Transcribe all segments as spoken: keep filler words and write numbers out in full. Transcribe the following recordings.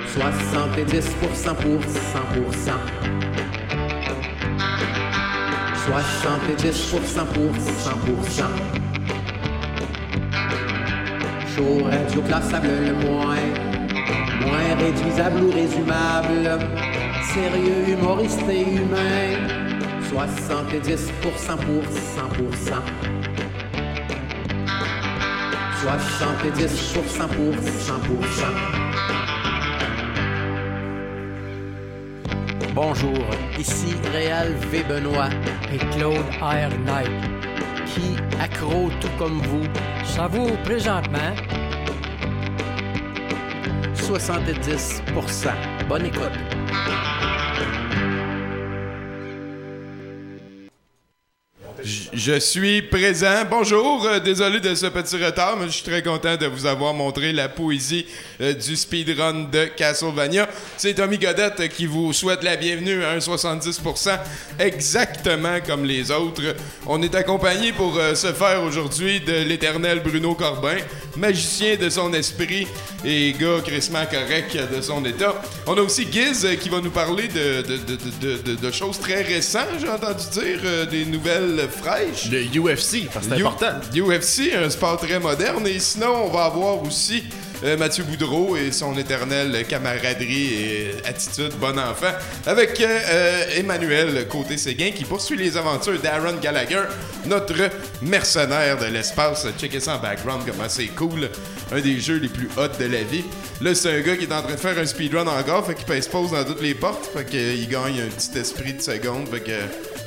soixante-dix pour cent pour cent pour cent. soixante-dix pour cent pour cent pour cent. Show radio classable le moins, moins réduisable ou résumable. Sérieux, humoriste et humain. soixante-dix pour cent pour cent pour cent. soixante-dix pour cent pour cent pour cent. Bonjour, ici Réal V. Benoît et Claude R. Knight, qui, accro tout comme vous, savoure présentement soixante-dix pour cent. Bonne écoute. Je suis présent. Bonjour, euh, désolé de ce petit retard, mais je suis très content de vous avoir montré la poésie euh, du speedrun de Castlevania. C'est Tommy Godette euh, qui vous souhaite la bienvenue à un soixante-dix pour cent, exactement comme les autres. On est accompagné pour euh, ce faire aujourd'hui de l'éternel Bruno Corbin, magicien de son esprit et gars crissement correct de son état. On a aussi Giz euh, qui va nous parler de, de, de, de, de, de choses très récentes, j'ai entendu dire, euh, des nouvelles fraîches. Le U F C, parce que c'est U- important. U F C, un sport très moderne. Et sinon, on va avoir aussi euh, Mathieu Boudreau et son éternelle camaraderie et attitude bon enfant avec euh, Emmanuel Côté-Séguin qui poursuit les aventures d'Aaron Gallagher, notre mercenaire de l'espace. Checkez ça en background, comment c'est cool. Un des jeux les plus hot de la vie. Là, c'est un gars qui est en train de faire un speedrun en gare, fait qu'il pèse pause dans toutes les portes, fait qu'il gagne un petit esprit de seconde, fait que...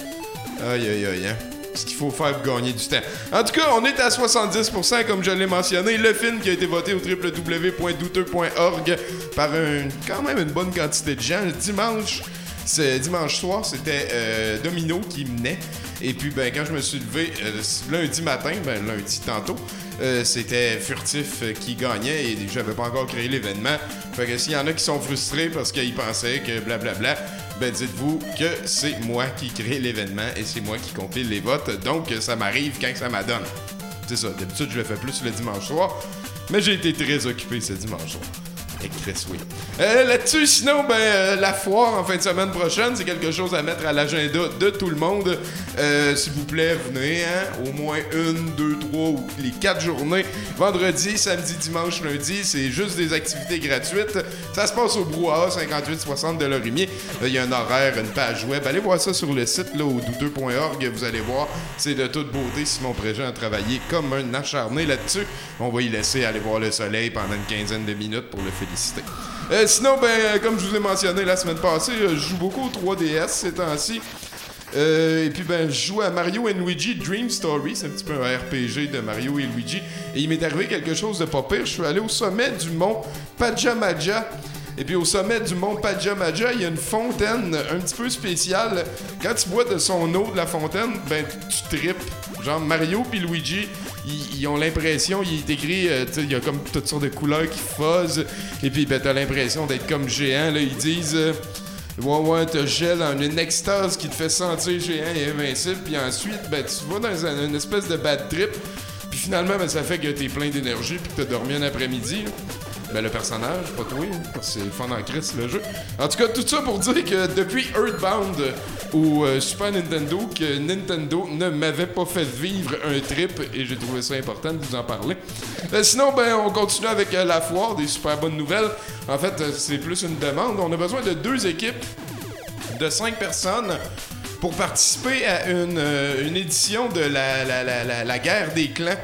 Aïe, aïe, aïe, hein. Ce qu'il faut faire pour gagner du temps. En tout cas, on est à soixante-dix pour cent, comme je l'ai mentionné. Le film qui a été voté au w w w point douteux point org par un, quand même une bonne quantité de gens. Dimanche, c'est, dimanche soir, c'était euh, Domino qui menait. Et puis, ben, quand je me suis levé euh, lundi matin, ben, lundi tantôt, euh, c'était Furtif euh, qui gagnait et j'avais pas encore créé l'événement. Fait que s'il y en a qui sont frustrés parce qu'ils pensaient que blablabla, ben dites-vous que c'est moi qui crée l'événement et c'est moi qui compile les votes. Donc, ça m'arrive quand ça m'adonne. C'est ça, d'habitude, je le fais plus le dimanche soir, mais j'ai été très occupé ce dimanche soir. Et Chris, oui. Euh, là-dessus, sinon, ben, euh, la foire en fin de semaine prochaine, c'est quelque chose à mettre à l'agenda de tout le monde. Euh, s'il vous plaît, venez, hein, au moins une, deux, trois ou les quatre journées. Vendredi, samedi, dimanche, lundi, c'est juste des activités gratuites. Ça se passe au Brouhaha, cinquante-huit soixante de Lorimier. Il y a un horaire, une page web. Allez voir ça sur le site, là, au douteux point org. Vous allez voir, c'est de toute beauté. Simon Préjean a travaillé comme un acharné là-dessus. On va y laisser aller voir le soleil pendant une quinzaine de minutes pour le féliciter. Euh, sinon, ben, comme je vous ai mentionné la semaine passée, je joue beaucoup au trois D S ces temps-ci. Euh, et puis, ben, je joue à Mario and Luigi Dream Story. C'est un petit peu un R P G de Mario et Luigi. Et il m'est arrivé quelque chose de pas pire. Je suis allé au sommet du mont Pajamaja. Et puis, au sommet du mont Pajamaja, il y a une fontaine un petit peu spéciale. Quand tu bois de son eau de la fontaine, ben, tu tripes. Genre, Mario puis Luigi, ils, ils ont l'impression, il est écrit, euh, tu sais, il y a comme toutes sortes de couleurs qui fuzzent. Et puis, ben, t'as l'impression d'être comme géant. Là, ils disent, euh, ouais, ouais, t'as gel en une extase qui te fait sentir géant et invincible. Puis ensuite, ben, tu vas dans un, une espèce de bad trip. Puis finalement, ben, ça fait que t'es plein d'énergie puis que t'as dormi un après-midi. Là. Ben, le personnage, pas toi, hein, parce que c'est le fun en crise, le jeu. En tout cas, tout ça pour dire que depuis Earthbound au euh, Super Nintendo, que Nintendo ne m'avait pas fait vivre un trip et j'ai trouvé ça important de vous en parler. Euh, sinon, ben, on continue avec euh, la foire, des super bonnes nouvelles. En fait, euh, c'est plus une demande. On a besoin de deux équipes de cinq personnes pour participer à une, euh, une édition de la, la, la, la, la guerre des clans.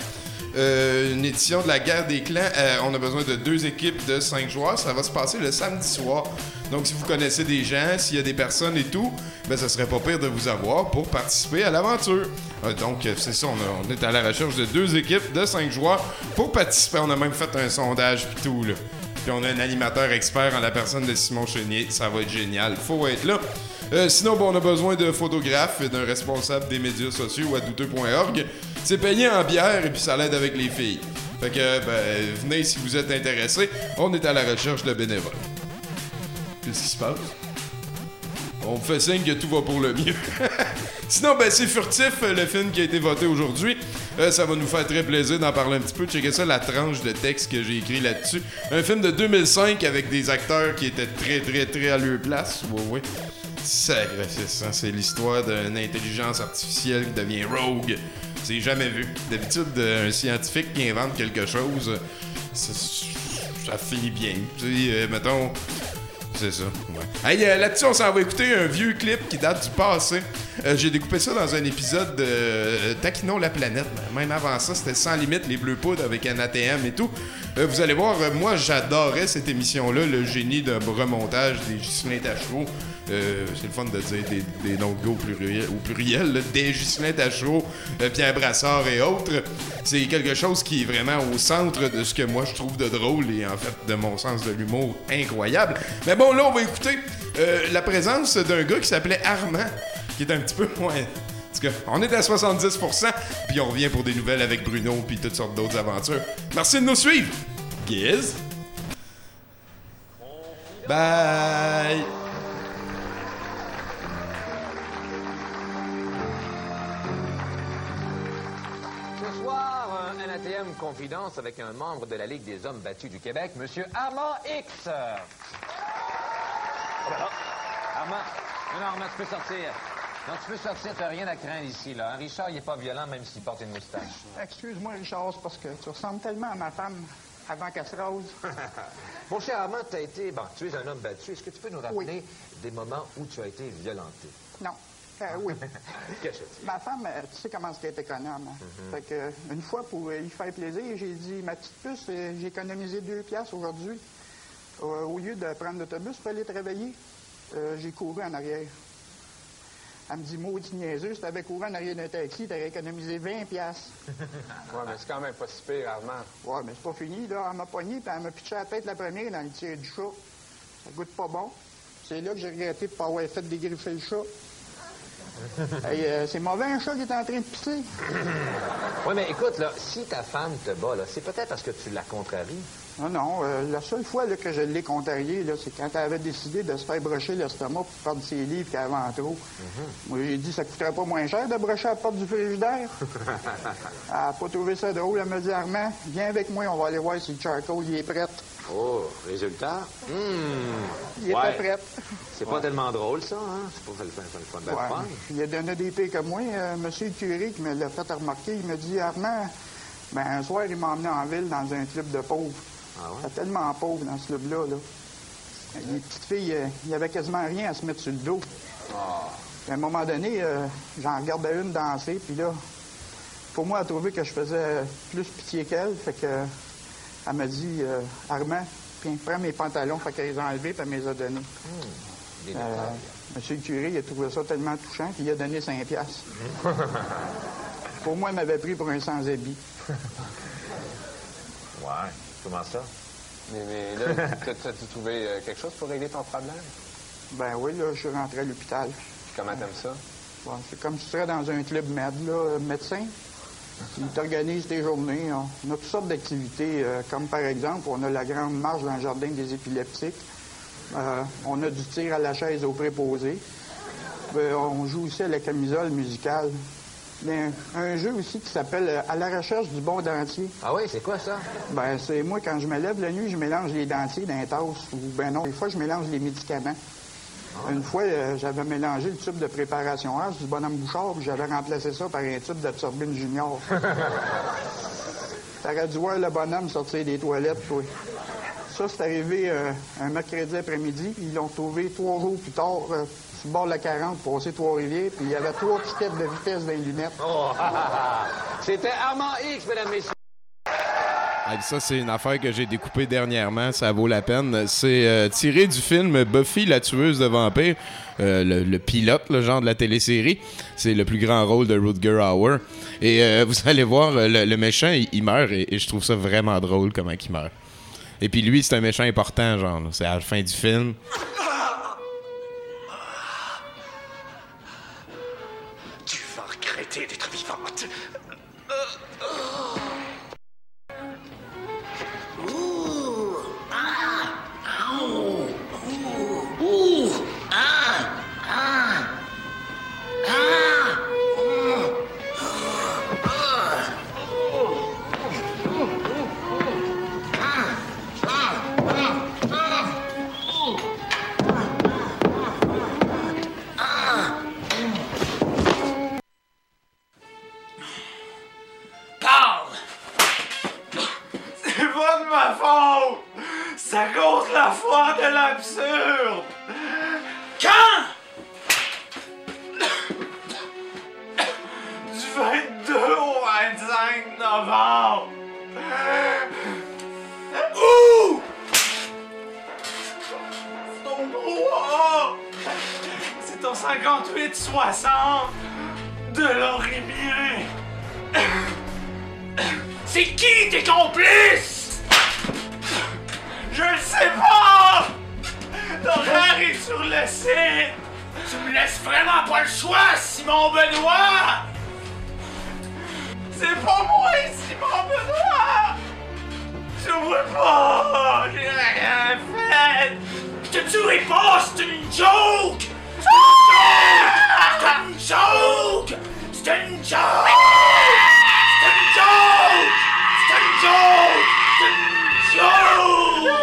Euh, une édition de la guerre des clans. Euh, on a besoin de deux équipes de cinq joueurs. Ça va se passer le samedi soir. Donc, si vous connaissez des gens, s'il y a des personnes et tout, ben, ça serait pas pire de vous avoir pour participer à l'aventure. Euh, donc, c'est ça. On, a, on est à la recherche de deux équipes de cinq joueurs pour participer. On a même fait un sondage pis tout, là. Puis on a un animateur expert en la personne de Simon Chénier. Ça va être génial. Faut être là. Euh, sinon, bon, on a besoin de photographes et d'un responsable des médias sociaux à douteux point org. C'est payé en bière et puis ça l'aide avec les filles. Fait que, ben, venez si vous êtes intéressés. On est à la recherche de bénévoles. Qu'est-ce qui se passe? on me fait signe que tout va pour le mieux. Sinon, ben c'est Furtif, le film qui a été voté aujourd'hui. Euh, ça va nous faire très plaisir d'en parler un petit peu. Checkez ça, la tranche de texte que j'ai écrit là-dessus. Un film de deux mille cinq avec des acteurs qui étaient très, très, très à leur place. Oui, oui. Sacrifice, hein? C'est l'histoire d'une intelligence artificielle qui devient rogue. C'est jamais vu. D'habitude, un scientifique qui invente quelque chose, ça, ça finit bien. Tu sais, euh, mettons... C'est ça, ouais. Hey, euh, là-dessus, on s'en va écouter un vieux clip qui date du passé. Euh, j'ai découpé ça dans un épisode de euh, Taquinons la planète. Même avant ça, c'était Sans limite, les Bleus Poudres avec Anna T M et tout. Euh, vous allez voir, euh, moi, j'adorais cette émission-là, le génie d'un remontage des Ghislain Tachereau. Euh, c'est le fun de dire des, des noms de gars au pluriel, au pluriel là, des Ghislain Tachereau, euh, Pierre Brassard et autres. C'est quelque chose qui est vraiment au centre de ce que moi je trouve de drôle et en fait de mon sens de l'humour incroyable. Mais bon, là, on va écouter euh, la présence d'un gars qui s'appelait Armand, qui est un petit peu moins... En tout cas, on est à soixante-dix pour cent, puis on revient pour des nouvelles avec Bruno puis toutes sortes d'autres aventures. Merci de nous suivre! Giz! Bye! N A T M Confidence avec un membre de la Ligue des hommes battus du Québec, Monsieur Armand X. Oh là là. Armand, non, non, Armand, tu peux sortir. Non, tu peux sortir, t'as rien à craindre ici, là. Richard, il est pas violent, même s'il porte une moustache. Excuse-moi, Richard, c'est parce que tu ressembles tellement à ma femme avant qu'elle se rase. Mon cher Armand, t'as été... Bon, tu es un homme battu. Est-ce que tu peux nous rappeler oui. des moments où tu as été violenté? Non. Euh, oui. Qu'est-ce que c'est? Ma femme, euh, tu sais comment c'est économe. Hein? Mm-hmm. Fait que, euh, une fois, pour euh, y faire plaisir, j'ai dit, ma petite puce, euh, j'ai économisé deux piastres aujourd'hui. Euh, au lieu de prendre l'autobus pour aller travailler, euh, j'ai couru en arrière. Elle me dit, maudit niaiseux, si t'avais couru en arrière d'un taxi, t'aurais économisé vingt piastres. Ouais, mais c'est quand même pas si pire, Armand. Ouais, mais c'est pas fini, là. Elle m'a pogné, puis elle m'a pitché la tête la première dans le tir du chat. Ça goûte pas bon. C'est là que j'ai regretté de pas avoir fait dégriffer le chat. Hey, euh, c'est mauvais un chat qui est en train de pisser. Oui, mais écoute, là, si ta femme te bat, là, c'est peut-être parce que tu la contraries. Non, non. Euh, la seule fois là, que je l'ai contrariée, là, c'est quand elle avait décidé de se faire brocher l'estomac pour perdre ses livres qu'elle avait en trop. Mm-hmm. Moi, j'ai dit, ça coûterait pas moins cher de brocher à la porte du frigidaire. Elle n'a pas trouvé ça drôle. Elle m'a dit, Armand, viens avec moi, on va aller voir si le charcoal il est prêt. Oh, résultat? Mmh. Il ouais. était prêt. C'est ouais. pas tellement drôle, ça, hein? C'est pas le fun, le fun, le fun. Il a donné des pires que moi. Euh, Monsieur le curé qui me l'a fait remarquer, il m'a dit, Armand, ben, un soir, il m'a emmené en ville dans un club de pauvres. Ah ouais? C'était tellement pauvre dans ce club-là, là. Les petites filles, euh, il n'y avait quasiment rien à se mettre sur le dos. Oh. À un moment donné, euh, j'en regardais une danser, puis là, pour moi, elle a trouvé que je faisais plus pitié qu'elle, fait que... Elle m'a dit, euh, Armand, puis prends mes pantalons, fait qu'elle les a enlevés, puis elle me les a donnés. Mmh, euh, Monsieur le curé, il a trouvé ça tellement touchant qu'il a donné cinq piastres. Pour moi, il m'avait pris pour un sans-habit. Ouais, comment ça? Mais, mais là, t'as-tu trouvé euh, quelque chose pour régler ton problème? Ben oui, là, je suis rentré à l'hôpital. Comment t'aimes ça? Bon, c'est comme si tu serais dans un club med, là, médecin. Ils t'organisent tes journées. On a toutes sortes d'activités, euh, comme par exemple, on a la grande marche dans le jardin des épileptiques. Euh, on a du tir à la chaise au préposé. Euh, on joue aussi à la camisole musicale. Mais un, un jeu aussi qui s'appelle euh, À la recherche du bon dentier. Ah oui, c'est quoi ça? Ben, c'est moi, quand je me lève la nuit, je mélange les dentiers dans les tasses. Ou ben non, des fois, je mélange les médicaments. Une fois, euh, j'avais mélangé le tube de préparation H du bonhomme Bouchard, puis j'avais remplacé ça par un tube d'absorbine junior. T'aurais dû voir le bonhomme sortir des toilettes, toi. Ça, c'est arrivé euh, un mercredi après-midi, puis ils l'ont trouvé trois jours plus tard, euh, sur le bord de la quarante, passer Trois-Rivières, puis il y avait trois tickets de vitesse dans les lunettes. Oh, c'était Armand X, mesdames, messieurs. Ah, ça, c'est une affaire que j'ai découpée dernièrement, ça vaut la peine. C'est euh, tiré du film Buffy, la tueuse de vampires, euh, le, le pilote, le genre de la télésérie. C'est le plus grand rôle de Rutger Hauer. Et euh, vous allez voir, le, le méchant, il, il meurt, et, et je trouve ça vraiment drôle comment il meurt. Et puis lui, c'est un méchant important, genre, là. C'est à la fin du film. Tu vas regretter d'être vivante. commence la foire de l'absurde! Quand? Du vingt-deux au vingt-cinq novembre! Où? C'est au brouhaha! C'est au cinquante-huit soixante de Lorimier! C'est qui tes complices? Je le sais pas! L'horaire est sur le site! Tu me laisses vraiment pas le choix, Simon Benoît! C'est pas moi, Simon Benoît! Je vois pas! J'ai rien fait! Je te tuerai pas, c'est une joke! C'est une joke! C'est une joke! C'est une joke! C'est une joke! C'est une joke! C'est une joke!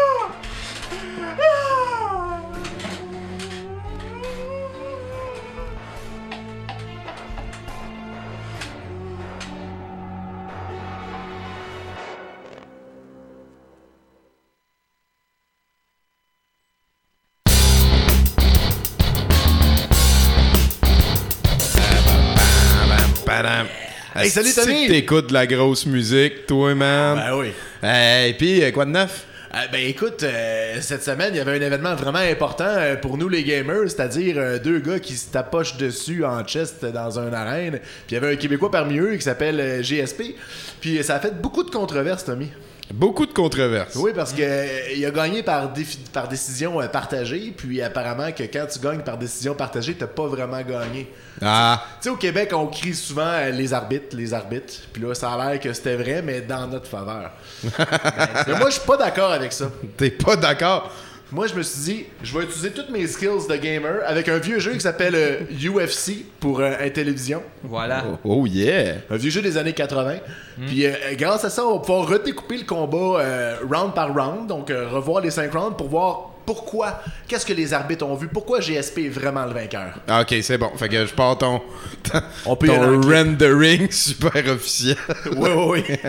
Hey, salut Tommy! T'écoutes de la grosse musique, toi, man. Ben oui. Et hey, puis, quoi de neuf? Euh, ben écoute, euh, cette semaine, il y avait un événement vraiment important euh, pour nous les gamers, c'est-à-dire euh, deux gars qui se tapochent dessus en chest dans une arène. Puis il y avait un Québécois parmi eux qui s'appelle euh, G S P. Puis ça a fait beaucoup de controverses, Tommy. Beaucoup de controverses. Oui, parce que euh, il a gagné par, défi- par décision euh, partagée, puis apparemment que quand tu gagnes par décision partagée, t'as pas vraiment gagné. Ah. Tu sais, au Québec, on crie souvent euh, les arbitres, les arbitres, puis là, ça a l'air que c'était vrai, mais dans notre faveur. ben, mais moi, je suis pas d'accord avec ça. T'es pas d'accord? Moi, je me suis dit, je vais utiliser toutes mes skills de gamer avec un vieux jeu qui s'appelle euh, U F C pour euh, Intellivision. Voilà. Oh, oh yeah! Un vieux jeu des années quatre-vingts. Mm. Puis euh, grâce à ça, on va pouvoir redécouper le combat euh, round par round, donc euh, revoir les cinq rounds pour voir pourquoi, qu'est-ce que les arbitres ont vu, pourquoi G S P est vraiment le vainqueur. Ah, ok, c'est bon. Fait que je pars ton, ton, on peut ton rendering super officiel. Oui, oui, oui.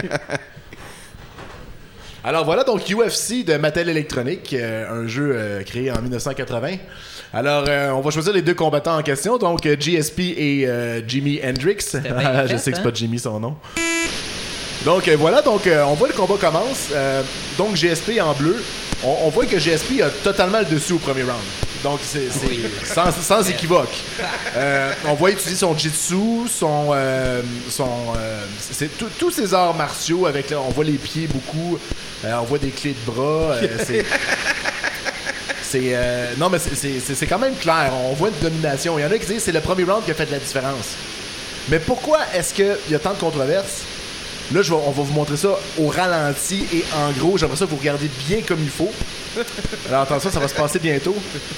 Alors voilà, donc U F C de Mattel Electronics, euh, un jeu euh, créé en dix-neuf cent quatre-vingts. Alors, euh, on va choisir les deux combattants en question, donc euh, G S P et euh, Jimi Hendrix. Fait, Je sais que c'est hein? pas Jimmy son nom. Donc euh, voilà, donc euh, on voit le combat commence. Euh, donc G S P en bleu. On, on voit que G S P a totalement le dessus au premier round. Donc c'est, c'est Oui. sans, sans équivoque. Euh, on voit utiliser son jitsu, son, euh, son, euh, c'est tout- tous ses arts martiaux avec, là, on voit les pieds beaucoup, euh, on voit des clés de bras. euh, c'est, c'est euh, non mais c'est, c'est, c'est, c'est quand même clair. On voit une domination. Il y en a qui disent que c'est le premier round qui a fait la différence. Mais pourquoi est-ce qu'il y a tant de controverses? Là, je vais, on va vous montrer ça au ralenti et en gros. J'aimerais ça que vous regardez bien comme il faut. Alors, attention, ça va se passer bientôt.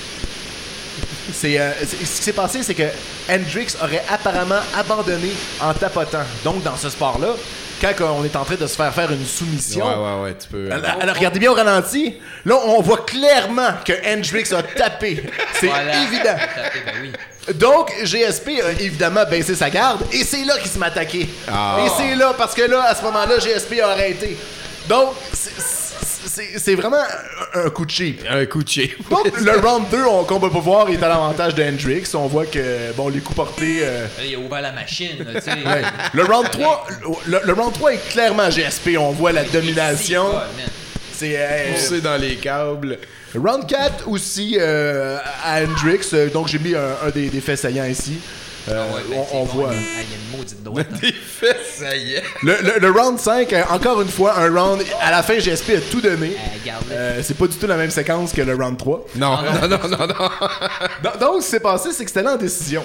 C'est, euh, c'est- ce qui s'est passé, c'est que Hendrix aurait apparemment abandonné en tapotant. Donc, dans ce sport-là, quand on est en train de se faire faire une soumission... Ouais, ouais, ouais, tu peux... Alors, alors, regardez bien au ralenti. Là, on voit clairement que Hendrix a tapé. C'est Voilà. évident. Tapé, ben oui. Donc, G S P a évidemment baissé sa garde et c'est là qu'il se met attaqué. Ah. Et c'est là, parce que là, à ce moment-là, G S P a arrêté. Donc, c'est, c'est, c'est vraiment un, un coup de cheap. Un coup de cheap. Donc, le round deux, on, qu'on peut pas voir, est à l'avantage de Hendrix. On voit que, bon, les coups portés... euh, Là, il a ouvert la machine, là, tu sais. ouais. Le round trois, le, le round trois est clairement G S P. On voit la domination. C'est quoi, man? C'est... euh, Poussé dans les câbles. Round quatre aussi euh, à Hendrix. Euh, donc, j'ai mis un, un des, des faits saillants ici. Euh, Ah ouais, ben, on c'est on bon, voit... Il y a il y a une maudite droite. hein. Des fesses, ça y est. Le, le- le round cinq, euh, encore une fois, un round. À la fin, G S P a tout donné. Euh, Regarde-le. Euh, c'est pas du tout la même séquence que le round trois. Non, non, non, non, non. Donc, donc, ce qui s'est passé, c'est que c'était là en décision.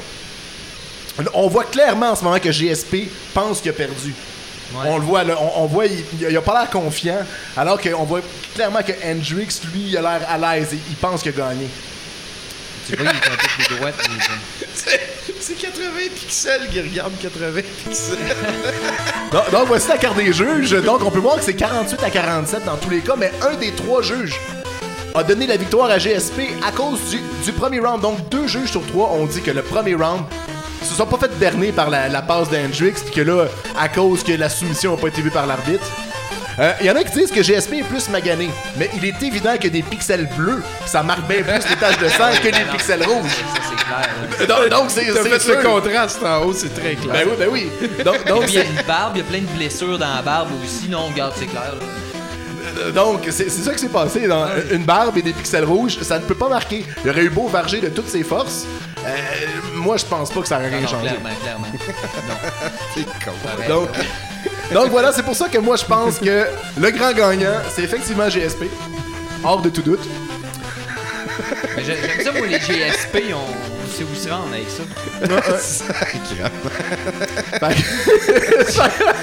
On voit clairement en ce moment que G S P pense qu'il a perdu. Ouais. On le voit, là, on, on voit, il, il a pas l'air confiant, alors qu'on voit clairement que Hendrix, lui, il a l'air à l'aise et il pense qu'il a gagné. Tu vois, il est un peu plus droite. il est- C'est c'est quatre-vingts pixels qui regarde quatre-vingts pixels. Donc, donc, voici la carte des juges. Donc, on peut voir que c'est quarante-huit à quarante-sept dans tous les cas, mais un des trois juges a donné la victoire à G S P à cause du, du premier round. Donc, deux juges sur trois ont dit que le premier round se sont pas fait berner par la, la passe d'Hendrix, puis que là, à cause que la soumission n'a pas été vue par l'arbitre. Euh, Il y en a qui disent que G S P est plus magané, mais il est évident que des pixels bleus, ça marque bien plus les taches de sang que les pixels rouges. Ça, c'est clair. Là. Donc, donc c'est T'as c'est fait sûr. le contraste en haut, c'est très clair. Ben oui, ben oui. Donc, donc Et puis, il y a c'est- une barbe, il y a plein de blessures dans la barbe aussi. Non, regarde, c'est clair. Là. Euh, Donc, c'est c'est ça qui s'est passé. Dans une barbe et des pixels rouges, ça ne peut pas marquer. Il aurait eu beau varger de toutes ses forces. Euh, moi, je pense pas que ça aurait rien Non, changé. clairement, clairement. C'est con. Pareil. Donc, donc voilà, c'est pour ça que moi, je pense que le grand gagnant, c'est effectivement G S P. Hors de tout doute. Mais j'ai- j'aime ça, moi, les G S P, on, on sait où se rendre avec ça. Fait que-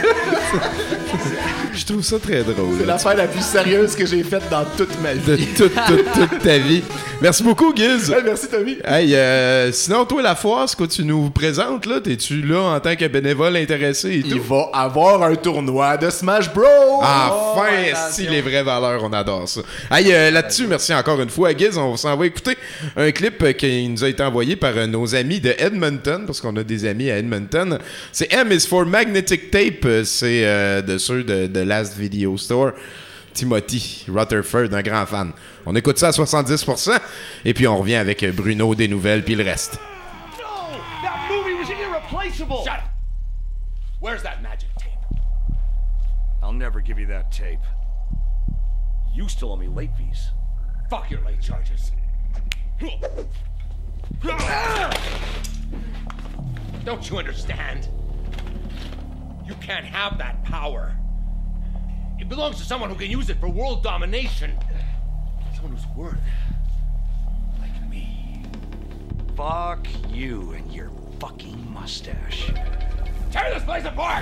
Je trouve ça très drôle. C'est l'affaire la plus sérieuse que j'ai faite dans toute ma De vie. toute, toute, toute ta vie. Merci beaucoup, Giz. Hey, merci, Tommy. Hey, euh, sinon, toi, la foire, ce que tu nous présentes, là, t'es-tu là en tant que bénévole intéressé et Il tout? va avoir un tournoi de Smash Bros. Enfin, attention. si les vraies valeurs, on adore ça. Hey, euh, là-dessus, merci encore une fois à Giz. On s'en va écouter un clip euh, qui nous a été envoyé par euh, nos amis de Edmonton, parce qu'on a des amis à Edmonton. C'est M is for Magnetic Tape. Euh, C'est euh, de ceux de, de Last Video Store. Timothy Rutherford, un grand fan. On écoute ça à soixante-dix pour cent, et puis on revient avec Bruno, des nouvelles, puis le reste. No! That movie was irreplaceable! Shut up! Where's that magic tape? I'll never give you that tape. You still owe me late fees. Fuck your late charges. Don't you understand? You can't have that power. It belongs to someone who can use it for world domination. Someone who's worth like me. Fuck you and your fucking mustache. Tear this place apart!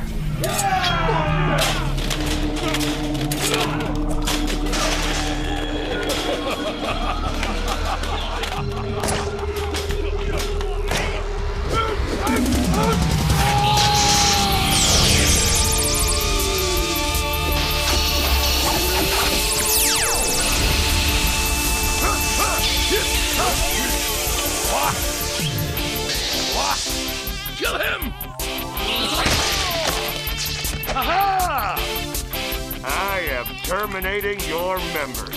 Kill him! Aha! I am terminating your membership.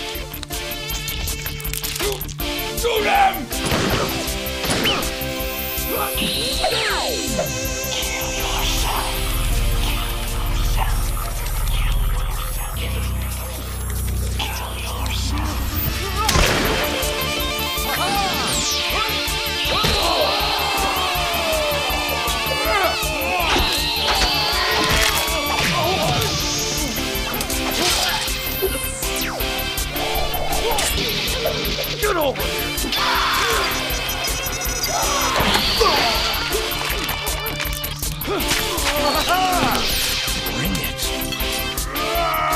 Shoot him! Get over here! Bring it.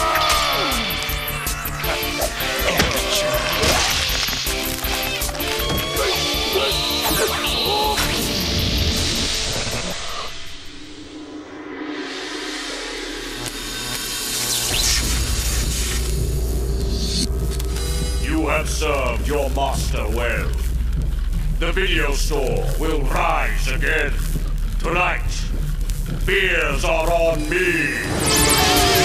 You have served your master well. The video store will rise again. Tonight, beers are on me.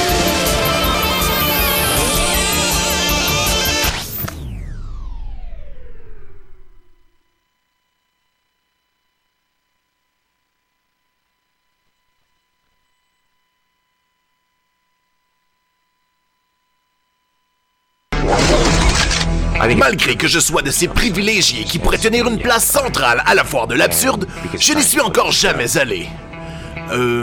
Malgré que je sois de ces privilégiés qui pourraient tenir une place centrale à la foire de l'absurde, je n'y suis encore jamais allé. Euh...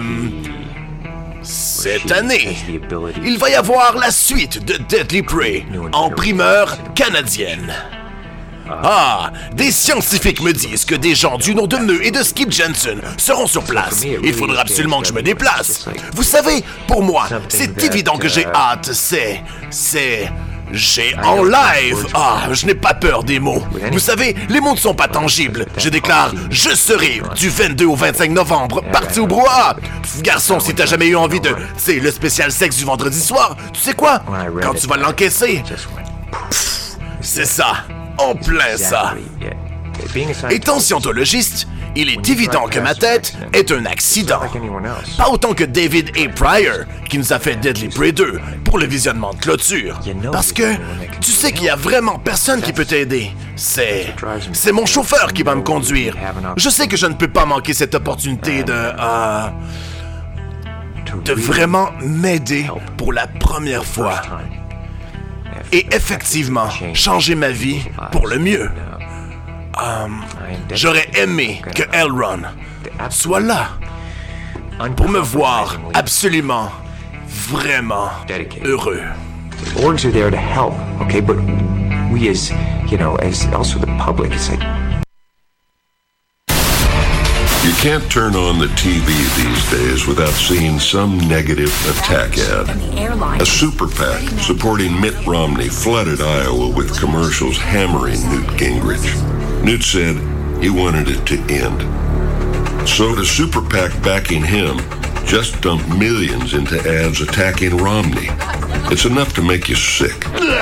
Cette année, il va y avoir la suite de Deadly Prey en primeur canadienne. Ah, des scientifiques me disent que des gens du nom de Neu et de Skip Jensen seront sur place. Il faudra absolument que je me déplace. Vous savez, pour moi, c'est évident que j'ai hâte. C'est... c'est... J'ai en live. Ah, je n'ai pas peur des mots. Vous savez, les mots ne sont pas tangibles. Je déclare, je serai du vingt-deux au vingt-cinq novembre, parti au brouhaha. Garçon, si t'as jamais eu envie de... Tu sais, le spécial sexe du vendredi soir, tu sais quoi? Quand tu vas l'encaisser... C'est ça. En plein ça. Étant scientologiste, il est évident que ma tête est un accident. Pas autant que David A. Pryor, qui nous a fait Deadly Prey deux pour le visionnement de clôture. Parce que tu sais qu'il y a vraiment personne qui peut t'aider. C'est... c'est mon chauffeur qui va me conduire. Je sais que je ne peux pas manquer cette opportunité de... Euh, de vraiment m'aider pour la première fois. Et effectivement, changer ma vie pour le mieux. Um, j'aurais aimé que Elron soit là pour me voir absolument, vraiment heureux. The orgs are there to help, okay? But we as, you know, as also the public, it's like... You can't turn on the T V these days without seeing some negative attack ad. A super PAC supporting Mitt Romney flooded Iowa with commercials hammering Newt Gingrich. Newt said he wanted it to end. So the super PAC backing him just dumped millions into ads attacking Romney. It's enough to make you sick.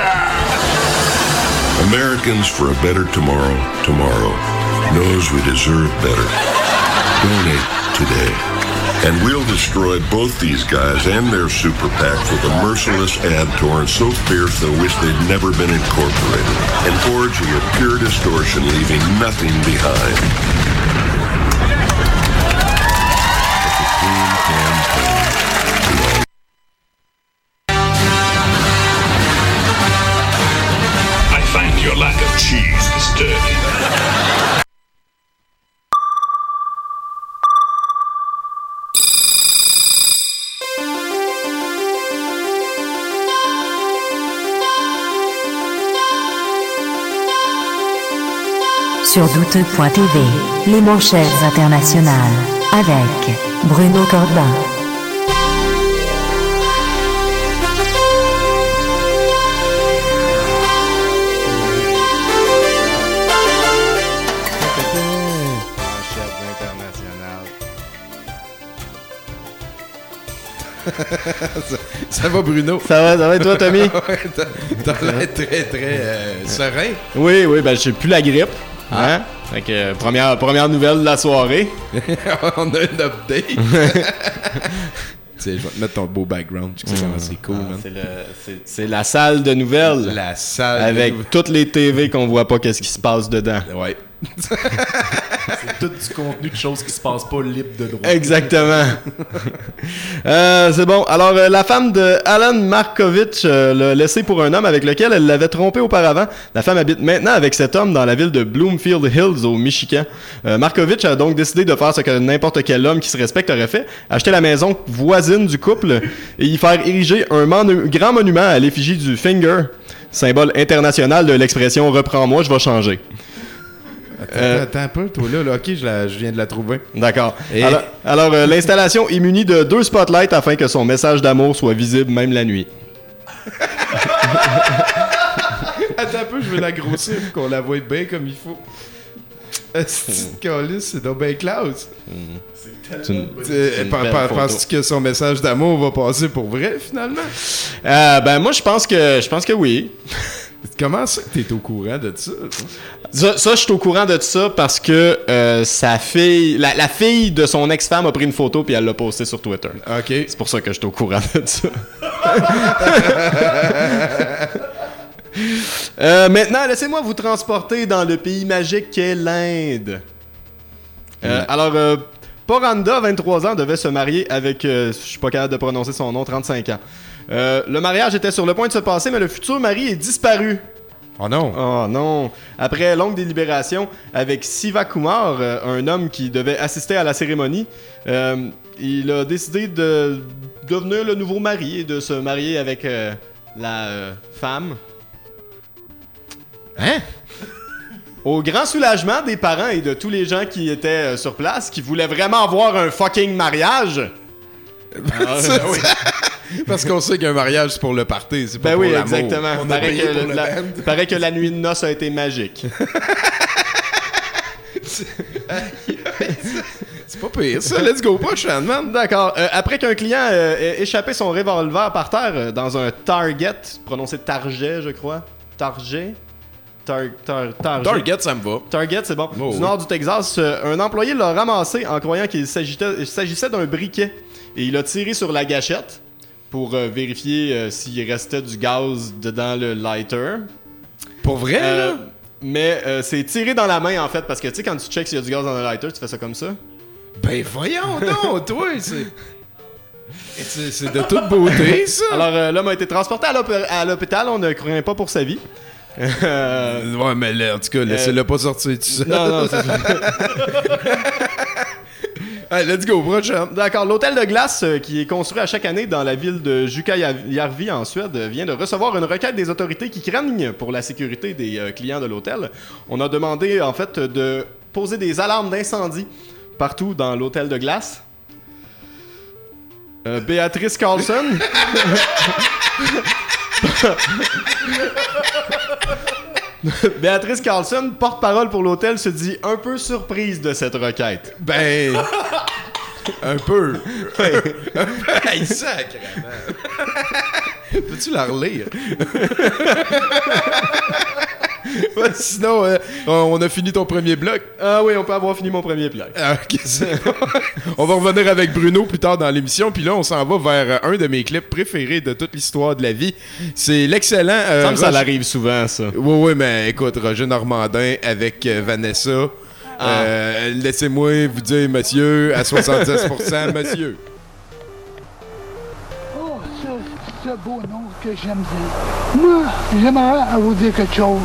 Americans for a Better Tomorrow, tomorrow, knows we deserve better. Donate today. And we'll destroy both these guys and their super PACs with a merciless ad torrent so fierce they'll wish they'd never been incorporated. An orgy of pure distortion leaving nothing behind. I find your lack of cheese disturbing. Sur douteux point t v, les manchettes internationales, avec Bruno Corbin. ça, ça va, Bruno? Ça va, ça va, et toi, Tommy? Ouais, t'as, t'as l'air très, très euh, serein. Oui, oui, ben j'ai plus la grippe. Hein? Fait que, euh, première, première nouvelle de la soirée. On a une update. Tiens, je vais te mettre ton beau background. Tu sais comment c'est cool, ah, man. C'est, le, c'est, c'est la salle de nouvelles. La salle avec de... toutes les T V qu'on voit pas qu'est-ce qui se passe dedans. Ouais. C'est tout du contenu de choses qui se passent pas libre de droit. Exactement. euh, c'est bon. Alors, euh, la femme de Alan Markovitch euh, l'a laissé pour un homme avec lequel elle l'avait trompé auparavant. La femme habite maintenant avec cet homme dans la ville de Bloomfield Hills, au Michigan. Euh, Markovitch a donc décidé de faire ce que n'importe quel homme qui se respecte aurait fait, acheter la maison voisine du couple et y faire ériger un monu- grand monument à l'effigie du finger, symbole international de l'expression « reprends-moi, je vais changer ». Attends, euh, attends un peu, toi là, là. Ok, je, la, je viens de la trouver. D'accord. Et... Alors, alors euh, l'installation est munie de deux spotlights afin que son message d'amour soit visible même la nuit. Attends un peu, je vais la grossir pour qu'on la voie bien comme il faut. C'est calice, c'est donc bien classe. Mm. C'est une, c'est une penses-tu que son message d'amour va passer pour vrai finalement? Euh, ben moi je pense que je pense que oui. Comment ça que t'es au courant de ça? Ça, ça je suis au courant de ça parce que euh, sa fille, la, la fille de son ex-femme a pris une photo puis elle l'a postée sur Twitter. Ok. C'est pour ça que je suis au courant de ça. euh, maintenant, laissez-moi vous transporter dans le pays magique qu'est l'Inde. Euh, ouais. Alors, euh, Poranda, vingt-trois ans, devait se marier avec, euh, je suis pas capable de prononcer son nom, trente-cinq ans. Euh, le mariage était sur le point de se passer, mais le futur mari est disparu. Oh non! Oh non! Après longue délibération avec Siva Kumar, euh, un homme qui devait assister à la cérémonie, euh, il a décidé de devenir le nouveau mari et de se marier avec euh, la euh, femme. Hein? Au grand soulagement des parents et de tous les gens qui étaient euh, sur place, qui voulaient vraiment avoir un fucking mariage. Alors, ça, ben oui. Parce qu'on sait qu'un mariage, c'est pour le party, c'est pas ben pour oui, l'amour. Exactement. On a paraît payé que pour le la, band. paraît que la nuit de noces a été magique. C'est pas pire, ça. Let's go, push, man. D'accord. Euh, après qu'un client euh, ait échappé son revolver par terre euh, dans un Target, prononcé Target, je crois. Target. Tar- tar- Target. Target, ça me va. Target, c'est bon. Oh, du oui. nord du Texas, euh, un employé l'a ramassé en croyant qu'il s'agissait, il s'agissait d'un briquet. Et il a tiré sur la gâchette pour euh, vérifier euh, s'il restait du gaz dedans le lighter. Pour vrai, Euh, là? Mais euh, c'est tiré dans la main, en fait, parce que tu sais, quand tu checks s'il y a du gaz dans le lighter, tu fais ça comme ça. Ben voyons donc, toi, c'est... c'est... C'est de toute beauté, ça! Alors, euh, l'homme a été transporté à, l'hôp- à l'hôpital, on ne craint pas pour sa vie. Euh, ouais, mais là, en tout cas, laissez-le euh, pas sortir tout ça. Non, non, c'est ça. Allez, let's go, prochain. D'accord, l'hôtel de glace euh, qui est construit à chaque année dans la ville de Jukkajärvi en Suède euh, vient de recevoir une requête des autorités qui craignent pour la sécurité des euh, clients de l'hôtel. On a demandé en fait de poser des alarmes d'incendie partout dans l'hôtel de glace. Euh, Béatrice Carlson. Béatrice Carlson, porte-parole pour l'hôtel, se dit un peu surprise de cette requête. Ben... un peu. Hey, sacrément. Peux-tu la relire? Ouais, sinon, euh, on a fini ton premier bloc. Ah oui, on peut avoir fini mon premier bloc. Ah, ok, c'est bon. On va revenir avec Bruno plus tard dans l'émission. Puis là, on s'en va vers un de mes clips préférés de toute l'histoire de la vie. C'est l'excellent... Euh, Ça me ça Roger... l'arrive souvent, ça. Oui, oui, mais écoute, Roger Normandin avec euh, Vanessa. Ah. Euh, laissez-moi vous dire, monsieur, à soixante-dix pour cent, monsieur. Oh, ça, c'est ce beau nom que j'aime bien. Moi, j'aimerais vous dire quelque chose.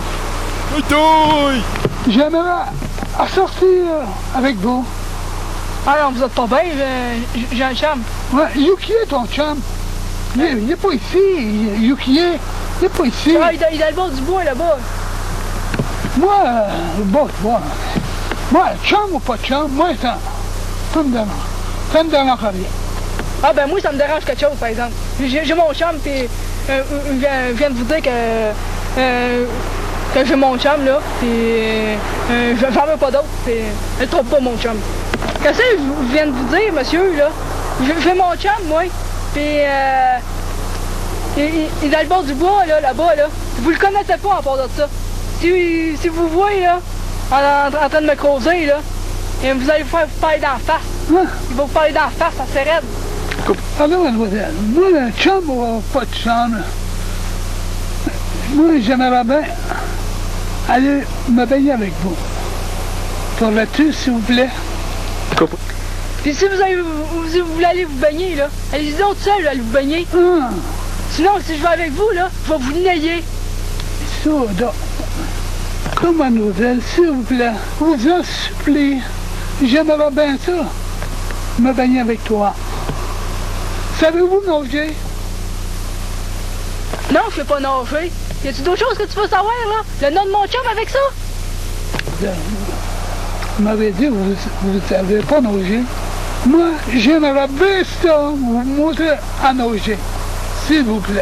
J'aimerais sortir avec vous. Ah non, vous êtes pas bien, j'ai un chum. Ouais, Yuki est ton chum. Il est, il est pas ici, Yuki est. Il est pas ici. Ah, il est il est dans le bord du bois là-bas. Moi, euh, bon, tu vois. Moi, chum ou pas chum, moi, ça, ça me dérange. Ça me dérange rien. Ah ben moi, ça me dérange quelque chose, par exemple. J'ai j'ai mon chum, puis euh, il vient, vient de vous dire que, euh, que j'ai mon chum, là, puis euh, j'en veux pas d'autre, puis elle trouve pas mon chum. Qu'est-ce que je viens de vous dire, monsieur, là? J'ai j'ai mon chum, moi, puis euh, il, il- il est dans le bord du bois, là, là-bas, là. Vous le connaissez pas en part de ça. Si, si vous voyez, là, en, en- en train de me creuser, là, et vous allez vous faire vous parler d'en face. Il va vous parler d'en face, ça c'est raide. Alors, mademoiselle, moi, le chum ou pas de chum, là, moi, j'aimerais bien aller me baigner avec vous. Pourrais-tu, s'il vous plaît? Puis si vous, allez, vous, vous- si vous voulez aller vous baigner, là, allez-y donc seul, allez vous baigner. Ah. Sinon, si je vais avec vous, là, je vais vous nailler. Ça, donc. Comme mademoiselle, s'il vous plaît, vous en supplie, j'aimerais bien ça, me baigner avec toi. Savez-vous nager? Non, je sais pas nager. Y a-tu d'autres choses que tu veux savoir, là? Le nom de mon chum avec ça? Vous m'avez dit que vous ne savez pas nager. Moi, j'aimerais bien ça, vous montrer à nager, s'il vous plaît.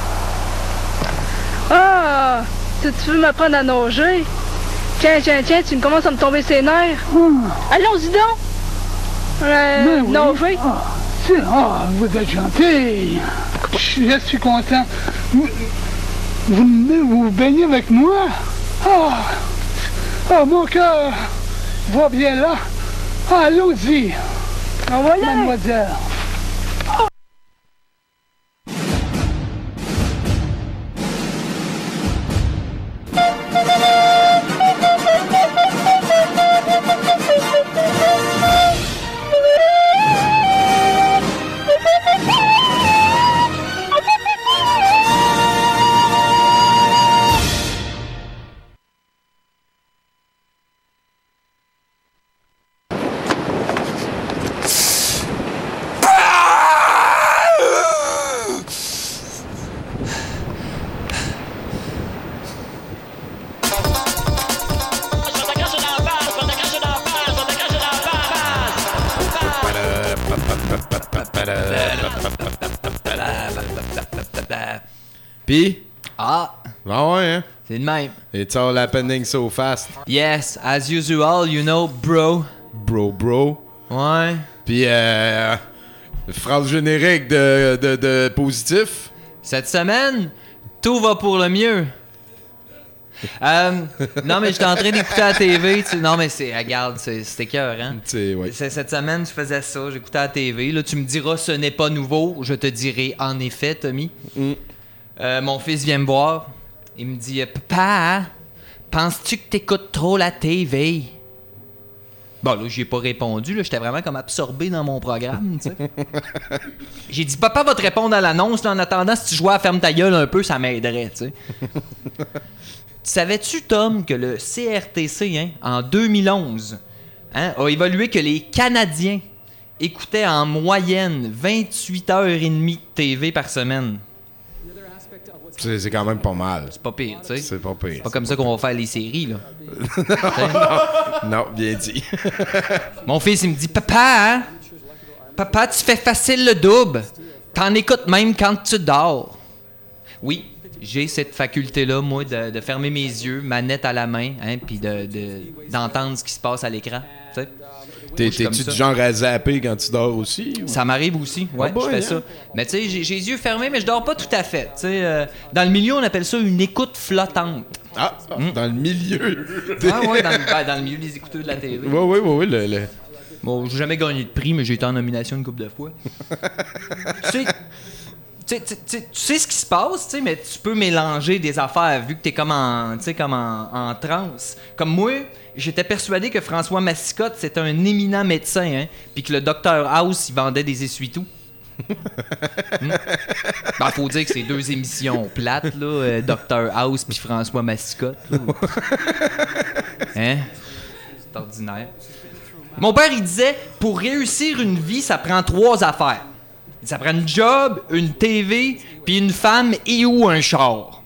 Ah, si tu veux m'apprendre à nager? Tiens, tiens, tiens, tu me commences à me tomber ses nerfs. Allons-y donc. Euh, Ben oui. nager. Ah, c'est- ah, vous êtes gentil. Je je suis content. Vous, vous, venez vous baignez avec moi? Ah, ah, mon cœur va bien là. Ah, allons-y. Mademoiselle. Pis? Ah. Ah ouais, hein? C'est le même. It's all happening so fast. Yes, as usual, you know, bro. Bro, bro. Ouais. Puis, euh, phrase générique de, de, de positif. Cette semaine, tout va pour le mieux. Euh, non, mais j'étais en train d'écouter la T V. Tu... Non, mais c'est, regarde, c'est, c'était cœur, hein? C'est, ouais. c'est, cette semaine, je faisais ça. J'écoutais la T V. Là, tu me diras, ce n'est pas nouveau. Je te dirai, en effet, Tommy. Mm. Euh, mon fils vient me voir. Il me dit, papa, penses-tu que t'écoutes trop la T V? Bon, là, j'y ai pas répondu. Là, j'étais vraiment comme absorbé dans mon programme, tu sais. J'ai dit, papa va te répondre à l'annonce. Là, en attendant, si tu jouais à Ferme ta gueule un peu, ça m'aiderait, tu sais. Savais-tu, Tom, que le C R T C, hein, en deux mille onze, hein, a évalué que les Canadiens écoutaient en moyenne vingt-huit heures trente de T V par semaine? C'est, c'est quand même pas mal. C'est pas pire, tu sais. C'est pas pire. C'est pas comme ça qu'on va faire les séries, là. non, non, bien dit. Mon fils, il me dit, papa, hein? Papa, tu fais facile le double. T'en écoutes même quand tu dors. Oui, j'ai cette faculté-là, moi, de, de fermer mes yeux, manette à la main, hein, puis de, de, d'entendre ce qui se passe à l'écran, tu sais. T'es, t'es-tu du genre à zapper quand tu dors aussi? Ou? Ça m'arrive aussi, ouais, oh boy, je fais hein? ça. Mais tu sais, j'ai, j'ai les yeux fermés, mais je dors pas tout à fait. Tu sais, euh, dans le milieu, on appelle ça une écoute flottante. Ah, mm. Dans le milieu? Ah oui, dans, ben, dans le milieu des écouteurs de la T V. Oui, oui, oui, oui. Le, le... Bon, j'ai jamais gagné de prix, mais j'ai été en nomination une couple de fois. tu sais... Tu sais, tu, tu, tu sais ce qui se passe, tu sais, mais tu peux mélanger des affaires vu que t'es comme en, tu sais, comme en, en transe. Comme moi, j'étais persuadé que François Massicotte, c'était un éminent médecin, hein, puis que le docteur House, il vendait des essuie-tout. hmm. Ben, faut dire que c'est deux émissions plates, là, euh, docteur House puis François Massicotte. Là. Hein? C'est ordinaire. Mon père, il disait, pour réussir une vie, ça prend trois affaires. Ça prend une job, une T V, puis une femme et ou un char.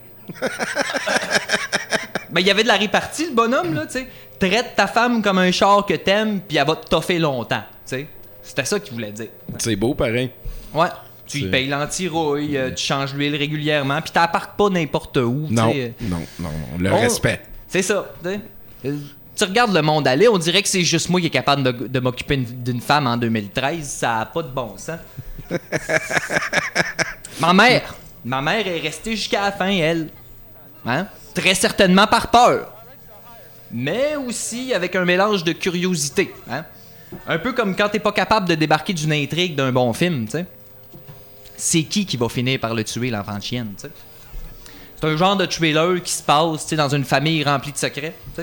Ben, il y avait de la répartie, le bonhomme, là, tu sais. Traite ta femme comme un char que t'aimes, puis elle va te toffer longtemps, tu sais. C'était ça qu'il voulait dire. C'est beau, pareil. Ouais. Tu lui payes l'anti-rouille, euh, tu changes l'huile régulièrement, puis t'apparques pas n'importe où, tu sais. Non, non, non, le on... respect. C'est ça, tu sais. Euh, Tu regardes le monde aller, on dirait que c'est juste moi qui est capable de, de m'occuper d'une femme en deux mille treize. Ça n'a pas de bon sens. ma mère, ma mère est restée jusqu'à la fin, elle. Hein? Très certainement par peur. Mais aussi avec un mélange de curiosité. Hein? Un peu comme quand t'es pas capable de débarquer d'une intrigue d'un bon film, tu sais. C'est qui qui va finir par le tuer, l'enfant de chienne, tu sais? C'est un genre de thriller qui se passe, tu sais, dans une famille remplie de secrets, tu sais.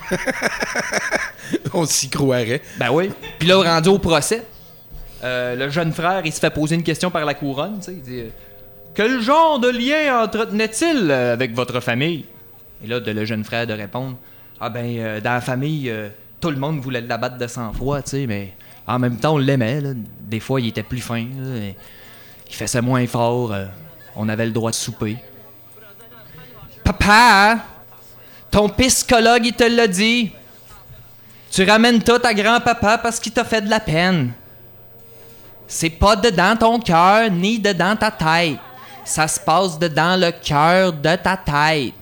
On s'y croirait. Ben oui. Puis là, rendu au procès, euh, le jeune frère, il se fait poser une question par la couronne. Tu sais, il dit euh, quel genre de lien entretenait-il euh, avec votre famille? Et là, de le jeune frère de répondre ah ben, euh, dans la famille, euh, tout le monde voulait l'abattre de sang-froid, tu sais, mais en même temps, on l'aimait. Là. Des fois, il était plus fin. Là, il faisait moins fort. Euh, on avait le droit de souper. Papa! Ton psychologue, il te l'a dit. Tu ramènes tout à grand-papa parce qu'il t'a fait de la peine. C'est pas dedans ton cœur ni dedans ta tête. Ça se passe dedans le cœur de ta tête.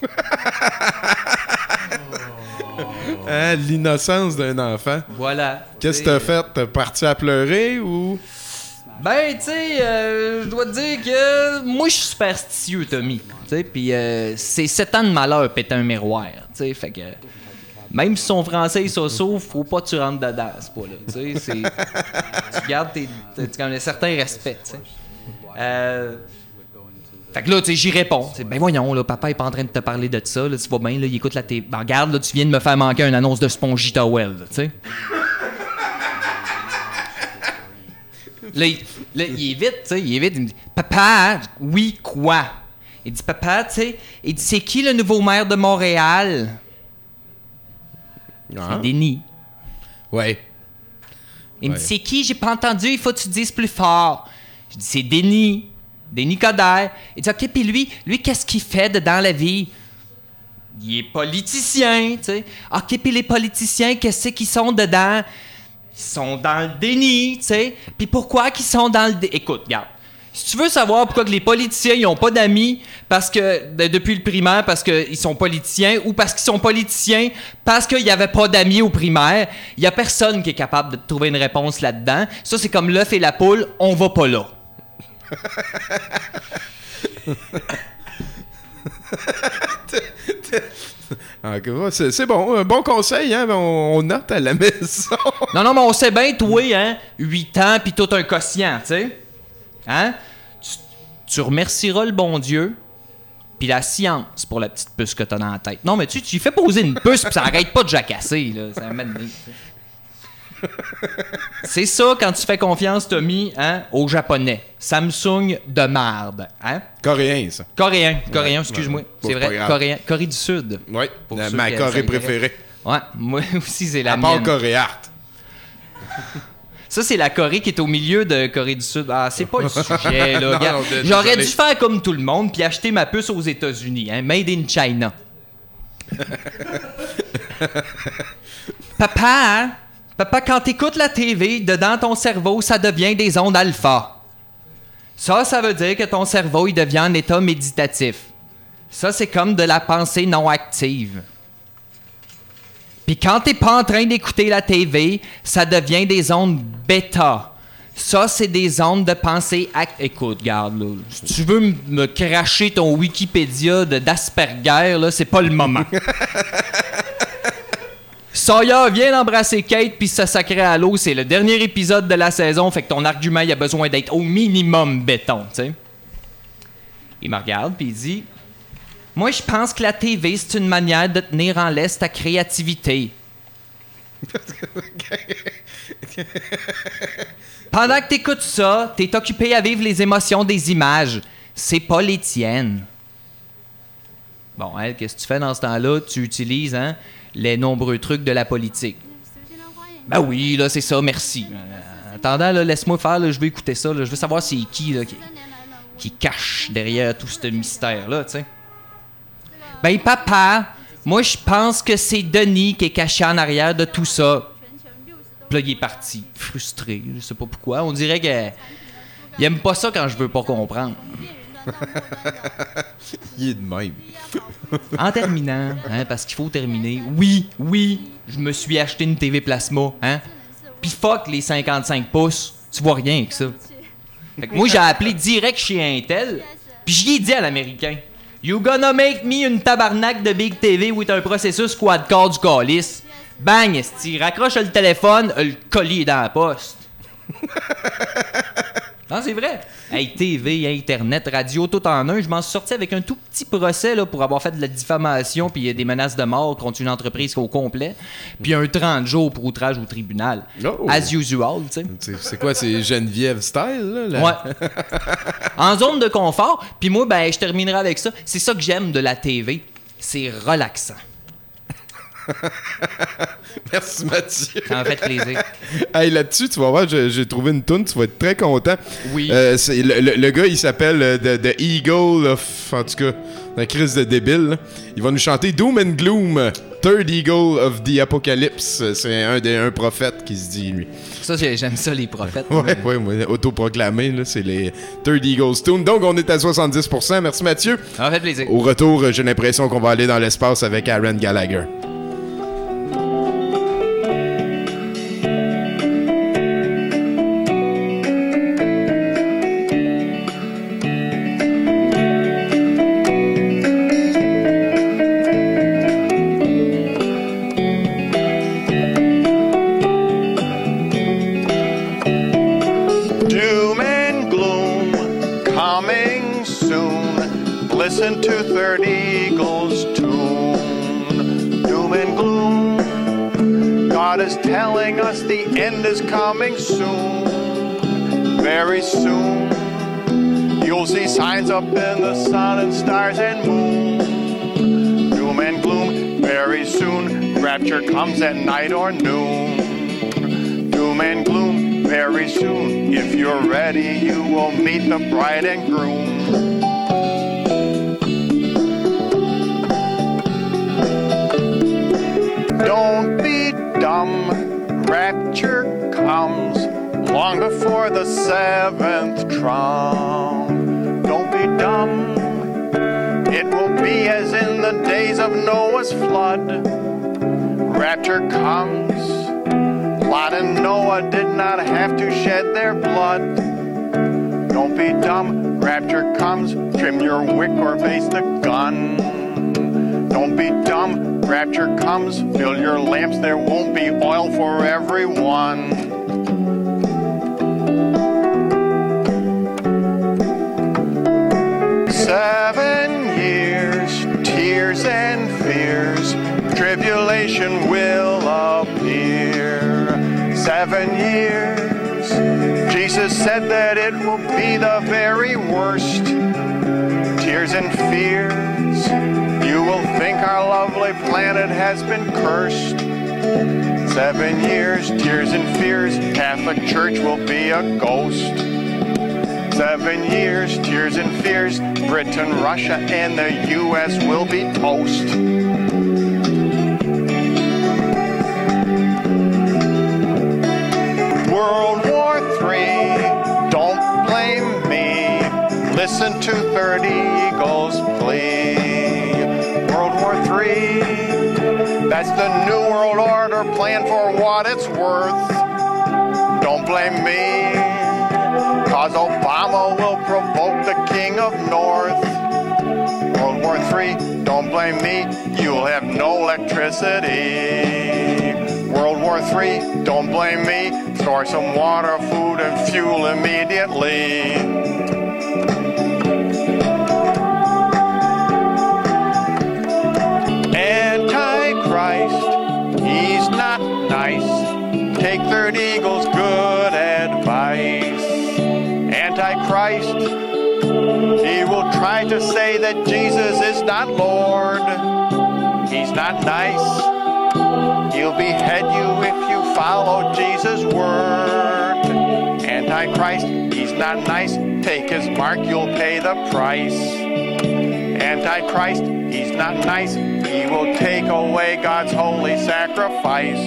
Hein, l'innocence d'un enfant. Voilà. Qu'est-ce que t'as fait? T'es parti à pleurer ou... Ben, tu sais, euh, je dois te dire que moi, je suis superstitieux, Tommy. Tu sais, puis euh, c'est sept ans de malheur péter un miroir. Tu sais, fait que même si son français est so-so, faut pas que tu rentres dedans, c'est pas là. Tu sais, c'est... tu gardes tes... Tu as un certain respect, tu sais. Euh... Fait que là, tu sais, j'y réponds. T'sais, ben voyons, là, papa est pas en train de te parler de ça. Là, tu vas bien, là, il écoute la télé. Ben regarde, là, tu viens de me faire manquer une annonce de Spongy Towel, tu sais. Là, il, là, il est vite, tu sais, il est vite. Il me dit papa, oui, quoi? Il dit papa, tu sais, il dit c'est qui le nouveau maire de Montréal? Ah. C'est Denis. Ouais. Il ouais. me dit c'est qui? J'ai pas entendu, il faut que tu dises plus fort. Je dis c'est Denis. Denis Coderre. Il dit ok, puis lui, lui, qu'est-ce qu'il fait de dans la vie? Il est politicien, tu sais. Ok, puis les politiciens, qu'est-ce qu'ils sont dedans? Ils sont dans le déni, tu sais. Puis pourquoi qu'ils sont dans le déni? Écoute, regarde. Si tu veux savoir pourquoi que les politiciens ils ont pas d'amis parce que de, depuis le primaire parce qu'ils sont politiciens ou parce qu'ils sont politiciens parce qu'il y avait pas d'amis au primaire, il y a personne qui est capable de trouver une réponse là-dedans. Ça c'est comme l'œuf et la poule, on va pas là. Encore, c'est, c'est bon, un bon conseil, hein? On, on note à la maison. Non, non, mais on sait bien, toi, hein? huit ans, puis tout un quotient, tu sais. Hein? Tu, tu remercieras le bon Dieu, puis la science pour la petite puce que t'as dans la tête. Non, mais tu tu lui fais poser une puce, puis ça arrête pas de jacasser, là. Ça m'amène. C'est ça quand tu fais confiance, Tommy, hein, aux Japonais. Samsung de marde, hein? Coréen, ça. Coréen, coréen, excuse-moi. Ouais, c'est pas vrai, grave. coréen. Corée du Sud. Oui, ma Corée préférée. Ouais, moi aussi, c'est la à part mienne. Corée Art. Ça, c'est la Corée qui est au milieu de Corée du Sud. Ah, c'est pas le sujet, là. Non, Regarde, désolé. j'aurais dû faire comme tout le monde puis acheter ma puce aux États-Unis, hein? Made in China. Papa, hein? Papa, quand t'écoutes la T V, dedans ton cerveau, ça devient des ondes alpha. Ça, ça veut dire que ton cerveau, il devient en état méditatif. Ça, c'est comme de la pensée non active. Puis quand t'es pas en train d'écouter la T V, ça devient des ondes bêta. Ça, c'est des ondes de pensée active. Écoute, garde, là. Si tu veux m- me cracher ton Wikipédia de d'Asperger, là, c'est pas le moment. Sawyer vient d'embrasser Kate puis se sacrer à l'eau. C'est le dernier épisode de la saison, fait que ton argument, il a besoin d'être au minimum béton, tu sais. Il me regarde puis il dit... Moi, je pense que la T V, c'est une manière de tenir en laisse ta créativité. Pendant que t'écoutes ça, t'es occupé à vivre les émotions des images. C'est pas les tiennes. Bon, hein, qu'est-ce que tu fais dans ce temps-là? Tu utilises, hein, les nombreux trucs de la politique. Ben oui, là, c'est ça, merci. Euh, attendant, là, laisse-moi faire, là, je veux écouter ça, là, je veux savoir c'est qui, là, qui, qui cache derrière tout ce mystère-là, tu sais. Ben, papa, moi, je pense que c'est Denis qui est caché en arrière de tout ça. Puis là, il est parti, frustré, je sais pas pourquoi. On dirait qu'il il aime pas ça quand je veux pas comprendre. Il est de même. En terminant, hein, parce qu'il faut terminer, oui, oui, je me suis acheté une T V Plasma, hein. Puis fuck les cinquante-cinq pouces, tu vois rien avec ça. Fait que moi, j'ai appelé direct chez Intel, puis j'y ai dit à l'américain, You gonna make me une tabarnak de Big T V with un processus quad-core du calice. Bang, esti, raccroche le téléphone, le colis est dans la poste. Non, c'est vrai. Hey, T V, Internet, radio, tout en un. Je m'en suis sorti avec un tout petit procès là, pour avoir fait de la diffamation puis des menaces de mort contre une entreprise au complet. Puis un trente jours pour outrage au tribunal. Oh. As usual, tu sais. C'est, c'est quoi, c'est Geneviève style, là? là? Ouais. En zone de confort. Puis moi, ben, je terminerai avec ça. C'est ça que j'aime de la T V. C'est relaxant. Merci Mathieu. Ça m'a fait plaisir. Hey, là-dessus, tu vas voir, j'ai, j'ai trouvé une toune, tu vas être très content. Oui. Euh, c'est, le, le, le gars, il s'appelle euh, The, The Eagle of... En tout cas, la crise de débile. Là. Il va nous chanter Doom and Gloom, Third Eagle of the Apocalypse. C'est un des un prophète qui se dit, lui. Ça, j'aime ça, les prophètes. Ouais, ouais, moi, autoproclamé, là, c'est les Third Eagles Tune. Donc, on est à soixante-dix pour cent. Merci Mathieu. Ça m'a fait plaisir. Au retour, j'ai l'impression qu'on va aller dans l'espace avec Aaron Gallagher. Listen to Third Eagle's tune. Doom and gloom. God is telling us the end is coming soon. Very soon. You'll see signs up in the sun and stars and moon. Doom and gloom. Very soon. Rapture comes at night or noon. Doom and gloom. Very soon. If you're ready, you will meet the bride and groom. Don't be dumb, rapture comes long before the seventh trump. Don't be dumb, it will be as in the days of Noah's flood. Rapture comes, Lot and Noah did not have to shed their blood. Don't be dumb, rapture comes, trim your wick or face the gun. Don't be dumb, rapture comes, fill your lamps, there won't be oil for everyone. Seven years, tears and fears, tribulation will appear. Seven years, Jesus said that it will be the very worst. Tears and fears, you will think our lovely planet has been cursed. Seven years, tears and fears, Catholic Church will be a ghost. Seven years, tears and fears, Britain, Russia, and the U S will be toast. World War Three, don't blame me. Listen to thirty Eagles plea. World War Three, that's the New World Order plan for what it's worth. Don't blame me, cause Obama will provoke the King of North. World War Three, don't blame me, you'll have no electricity. World War Three, don't blame me, store some water, food, and fuel immediately. Antichrist, he's not nice. Take Third Eagle's good advice. Antichrist, he will try to say that Jesus is not Lord. He's not nice. He'll behead you if you follow Jesus' word. Antichrist, he's not nice. Take his mark, you'll pay the price. Antichrist, he's not nice. He will take away God's holy sacrifice.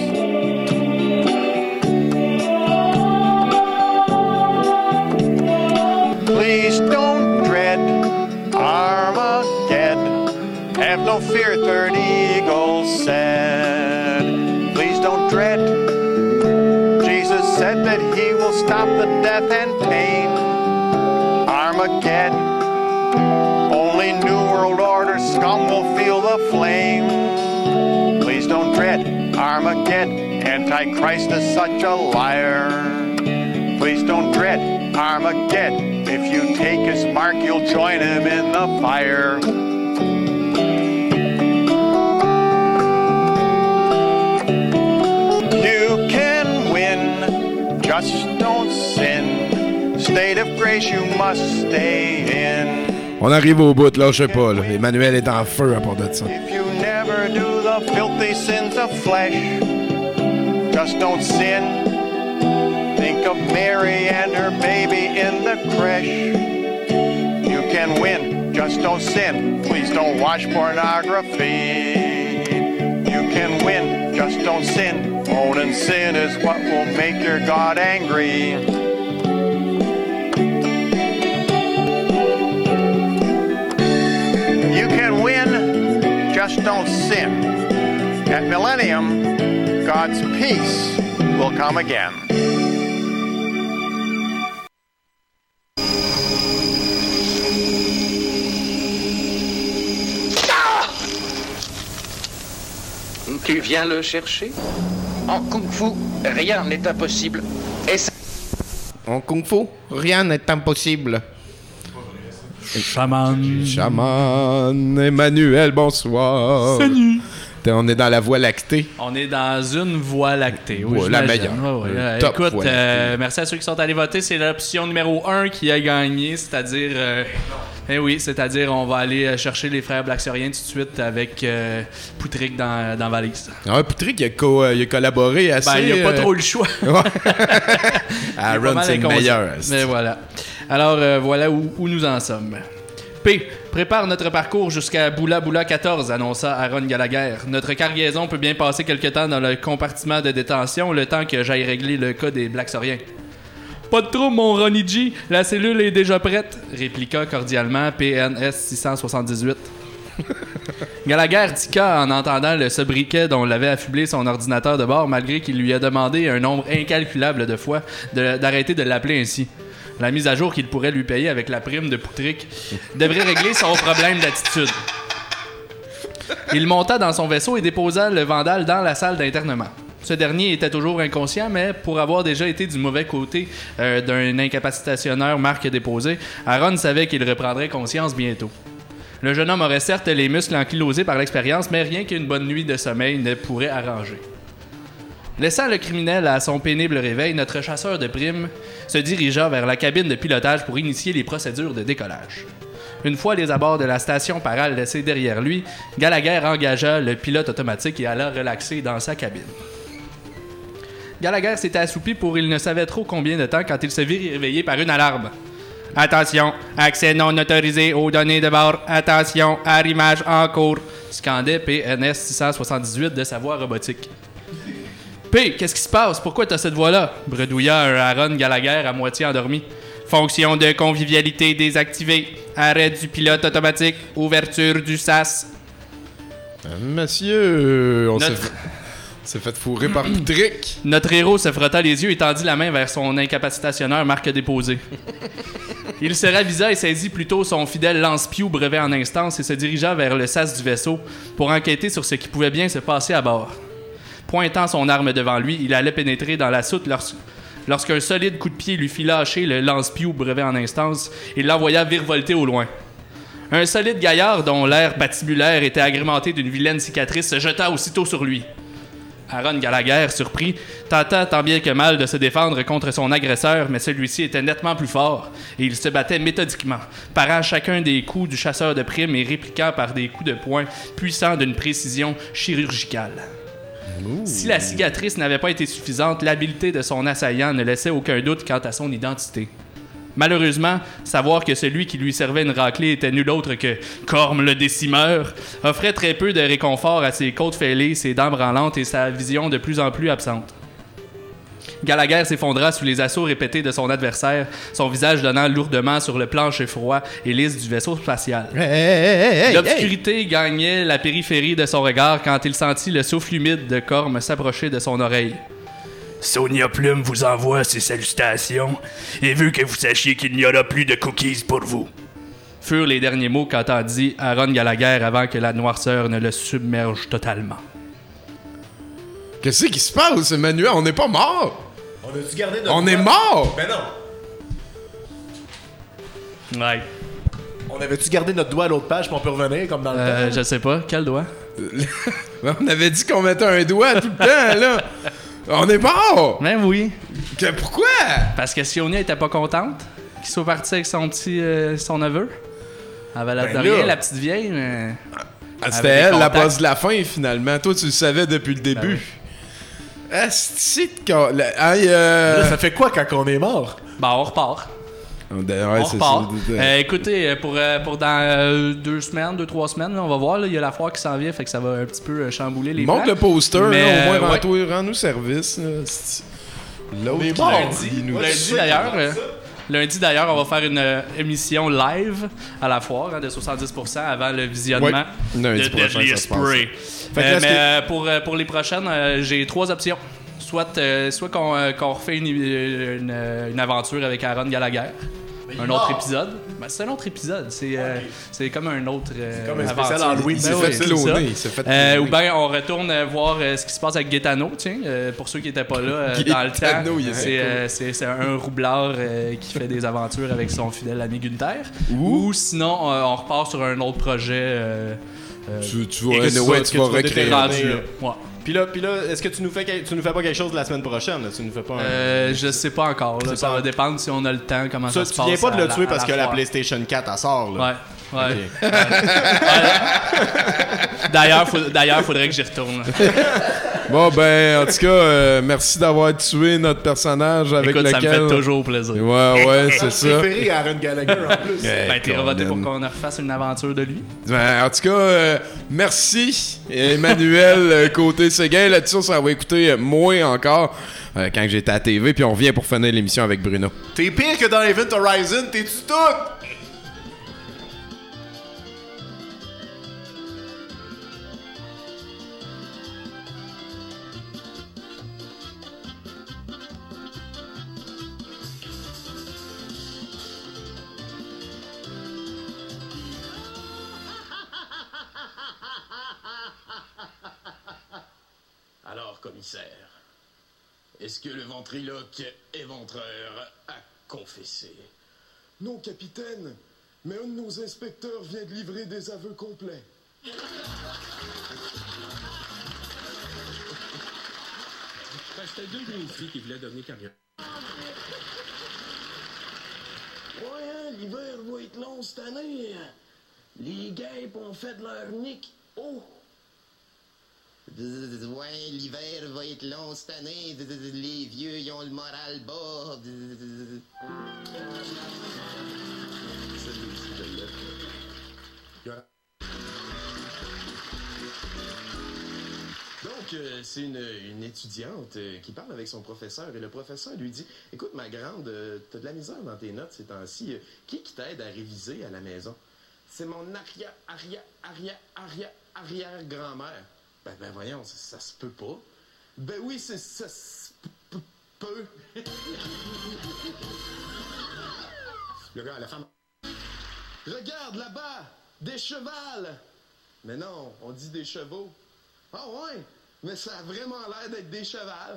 Please don't dread Armageddon. Have no fear, Third Eagle said. Please don't dread. Jesus said that he will stop the death and pain. Armageddon. Only New World Order scum will feel the flame. Please don't dread Armageddon. Antichrist is such a liar. Please don't dread Armageddon. If you take his mark, you'll join him in the fire. You can win, just don't sin. State of grace you must stay in. On arrive au bout, là, je sais pas. Là. Emmanuel est en feu à part de ça. If you never do the filthy sins of flesh, just don't sin. Think of Mary and her baby in the creche. You can win, just don't sin. Please don't watch pornography. You can win, just don't sin. Owning sin is what will make your God angry. You can win, just don't sin. At millennium, God's peace will come again. Tu viens le chercher? En kung-fu, rien n'est impossible. Et ça... En kung-fu, rien n'est impossible. Chaman. Chaman. Emmanuel, bonsoir. Salut. On est dans la voie lactée. On est dans une voie lactée. Oui, ouais, la meilleure. Ouais, ouais. Euh, écoute, euh, merci à ceux qui sont allés voter. C'est l'option numéro un qui a gagné, c'est-à-dire... Euh, eh oui, c'est-à-dire on va aller chercher les frères Blacksoriens tout de suite avec euh, Poutric dans, dans Valise. Ah, Poutric, il a, co- il a collaboré assez... Ben, il n'a pas euh... trop le choix. Aaron, c'est le meilleur. Mais voilà. Alors, euh, voilà où, où nous en sommes. P. Prépare notre parcours jusqu'à Boula Boula quatorze, annonça Aaron Gallagher. Notre cargaison peut bien passer quelque temps dans le compartiment de détention, le temps que j'aille régler le cas des Blacksoriens. Pas de trouble, mon Ronnie G, la cellule est déjà prête, répliqua cordialement P N S six cent soixante-dix-huit. Gallagher tiqua en entendant le sobriquet dont l'avait affublé son ordinateur de bord, malgré qu'il lui a demandé un nombre incalculable de fois de, d'arrêter de l'appeler ainsi. La mise à jour qu'il pourrait lui payer avec la prime de Poutric devrait régler son problème d'attitude. Il monta dans son vaisseau et déposa le vandale dans la salle d'internement. Ce dernier était toujours inconscient, mais pour avoir déjà été du mauvais côté euh, d'un incapacitationneur marque déposé, Aaron savait qu'il reprendrait conscience bientôt. Le jeune homme aurait certes les muscles ankylosés par l'expérience, mais rien qu'une bonne nuit de sommeil ne pourrait arranger. Laissant le criminel à son pénible réveil, notre chasseur de primes se dirigea vers la cabine de pilotage pour initier les procédures de décollage. Une fois les abords de la station parale laissés derrière lui, Gallagher engagea le pilote automatique et alla relaxer dans sa cabine. Gallagher s'était assoupi pour il ne savait trop combien de temps quand il se vit réveillé par une alarme. « Attention, accès non autorisé aux données de bord. Attention, arrimage en cours », scandait P N S six cent soixante-dix-huit de sa voix robotique. « P, qu'est-ce qui se passe? Pourquoi t'as cette voix-là? » bredouilla un Aaron Gallagher à moitié endormi. « Fonction de convivialité désactivée. Arrêt du pilote automatique. Ouverture du S A S. » euh, Monsieur, on Notre... s'est fait... s'est fait fourrer par Poutric. Notre héros se frotta les yeux et tendit la main vers son incapacitationneur marque déposée. Il se ravisa et saisit plutôt son fidèle lance-piou brevet en instance et se dirigea vers le sas du vaisseau pour enquêter sur ce qui pouvait bien se passer à bord. Pointant son arme devant lui, il allait pénétrer dans la soute lors... lorsqu'un solide coup de pied lui fit lâcher le lance-piou brevet en instance et l'envoya virevolter au loin. Un solide gaillard dont l'air patibulaire était agrémenté d'une vilaine cicatrice se jeta aussitôt sur lui. Aaron Gallagher, surpris, tenta tant bien que mal de se défendre contre son agresseur, mais celui-ci était nettement plus fort, et il se battait méthodiquement, parant chacun des coups du chasseur de primes et répliquant par des coups de poing puissants d'une précision chirurgicale. Ouh. Si la cicatrice n'avait pas été suffisante, l'habileté de son assaillant ne laissait aucun doute quant à son identité. Malheureusement, savoir que celui qui lui servait une raclée était nul autre que Corme le décimeur offrait très peu de réconfort à ses côtes fêlées, ses dents branlantes et sa vision de plus en plus absente. Gallagher s'effondra sous les assauts répétés de son adversaire, son visage donnant lourdement sur le plancher froid et lisse du vaisseau spatial. Hey, hey, hey, L'obscurité hey. gagnait la périphérie de son regard quand il sentit le souffle humide de Corme s'approcher de son oreille. Sonia Plume vous envoie ses salutations et veut que vous sachiez qu'il n'y aura plus de cookies pour vous. Furent les derniers mots qu'entendit Aaron Gallagher avant que la noirceur ne le submerge totalement. Qu'est-ce qui se passe, Emmanuel? On n'est pas mort! On a-tu gardé notre On doigt? est mort! Ben non! Ouais. On avait-tu gardé notre doigt à l'autre page puis on peut revenir comme dans le euh, temps? Je sais pas. Quel doigt? On avait dit qu'on mettait un doigt tout le temps, là! On est mort! Ben oui. Que, pourquoi? Parce que Sionia était pas contente qu'il soit parti avec son petit euh, son neveu. Elle avait l'air Ben de rien, là. la petite vieille, mais... Ah, c'était elle, la bosse de la fin, finalement. Toi, tu le savais depuis le début. Ben Asti de ca- la- Aïe, euh... Là, ça fait quoi quand on est mort? Ben, on repart. Ouais, on c'est repart. ça. Euh, écoutez, pour, euh, pour dans euh, deux semaines, deux, trois semaines, là, on va voir, là, il y a la foire qui s'en vient, fait que ça va un petit peu euh, chambouler les Montre plans. le poster, Mais, là, au moins, euh, rends-toi, ouais. rends-nous service. Là. C'est- L'autre On est qui mort. lundi, Lundi, nous lundi d'ailleurs. euh, Lundi d'ailleurs, on va faire une euh, émission live à la foire hein, de soixante-dix pour cent avant le visionnement Ouais. Lundi de prochain, Deadly ça se passe. Spray. Fait que Euh, là, mais c'est- euh, pour, euh, pour les prochaines, euh, j'ai trois options. Soit, euh, soit qu'on euh, qu'on refait une, une, une aventure avec Aaron Gallagher. Un autre épisode. Ben, c'est un autre épisode. C'est euh, c'est comme un autre euh, comme un spécial aventure. Halloween. Il s'est Ben fait oui, c'est cloner, ça. il s'est fait Euh, cloner. ou bien on retourne euh, voir euh, ce qui se passe avec Gaetano, tiens, euh, pour ceux qui n'étaient pas là euh, dans le Gaetano, temps. il était C'est cool. euh, c'est c'est un roublard euh, qui fait des aventures avec son fidèle ami Gunther. Ou sinon, euh, on repart sur un autre projet. Euh, euh, Tu, tu vas, et ça, anyway, que tu vas vas recréer. rendu là. Ouais. Puis là, puis là, est-ce que tu nous fais quel- tu nous fais pas quelque chose la semaine prochaine là? Tu nous fais pas un... Euh, je sais pas encore. Là, C'est ça pas- va dépendre si on a le temps, comment ça, Ça, se tu passe. viens pas de à le tuer à parce que la foire. PlayStation quatre elle sort là. Ouais, ouais. Ok. D'ailleurs, faut, d'ailleurs, faudrait que j'y retourne. Bon, ben, en tout cas, euh, merci d'avoir tué notre personnage avec Écoute, ça lequel... me fait toujours plaisir. Ouais, ouais, c'est ça. Préféré à Aaron Gallagher en plus. Ben, t'es revoté pour qu'on refasse une aventure de lui. Ben, en tout cas, euh, merci, Emmanuel, euh, côté Séguin. Là-dessus, ça va écouter euh, moi encore euh, quand j'étais à la T V, puis on revient pour finir l'émission avec Bruno. T'es pire que dans Event Horizon, t'es-tu tout? Alors, commissaire, est-ce que le ventriloque éventreur a confessé? Non, capitaine, mais un de nos inspecteurs vient de livrer des aveux complets. C'était deux de mes filles qui voulaient devenir carrière. Ouais, hein, l'hiver va être long cette année. Les guêpes ont fait de leur nick. Oh! Ouais, l'hiver va être long cette année. Les vieux, ils ont le moral bas. Donc, euh, c'est une, une étudiante euh, qui parle avec son professeur et le professeur lui dit « Écoute, ma grande, euh, t'as de la misère dans tes notes ces temps-ci. Euh, qui qui t'aide à réviser à la maison? » C'est mon arrière, arrière, arrière, arrière, arrière-grand-mère. Ben, ben voyons, ça, ça se peut pas. Ben oui, c'est ça se p- peut. Le gars, la femme... Regarde là-bas, des chevals. Mais non, on dit des chevaux. Ah ouais, mais ça a vraiment l'air d'être des chevals.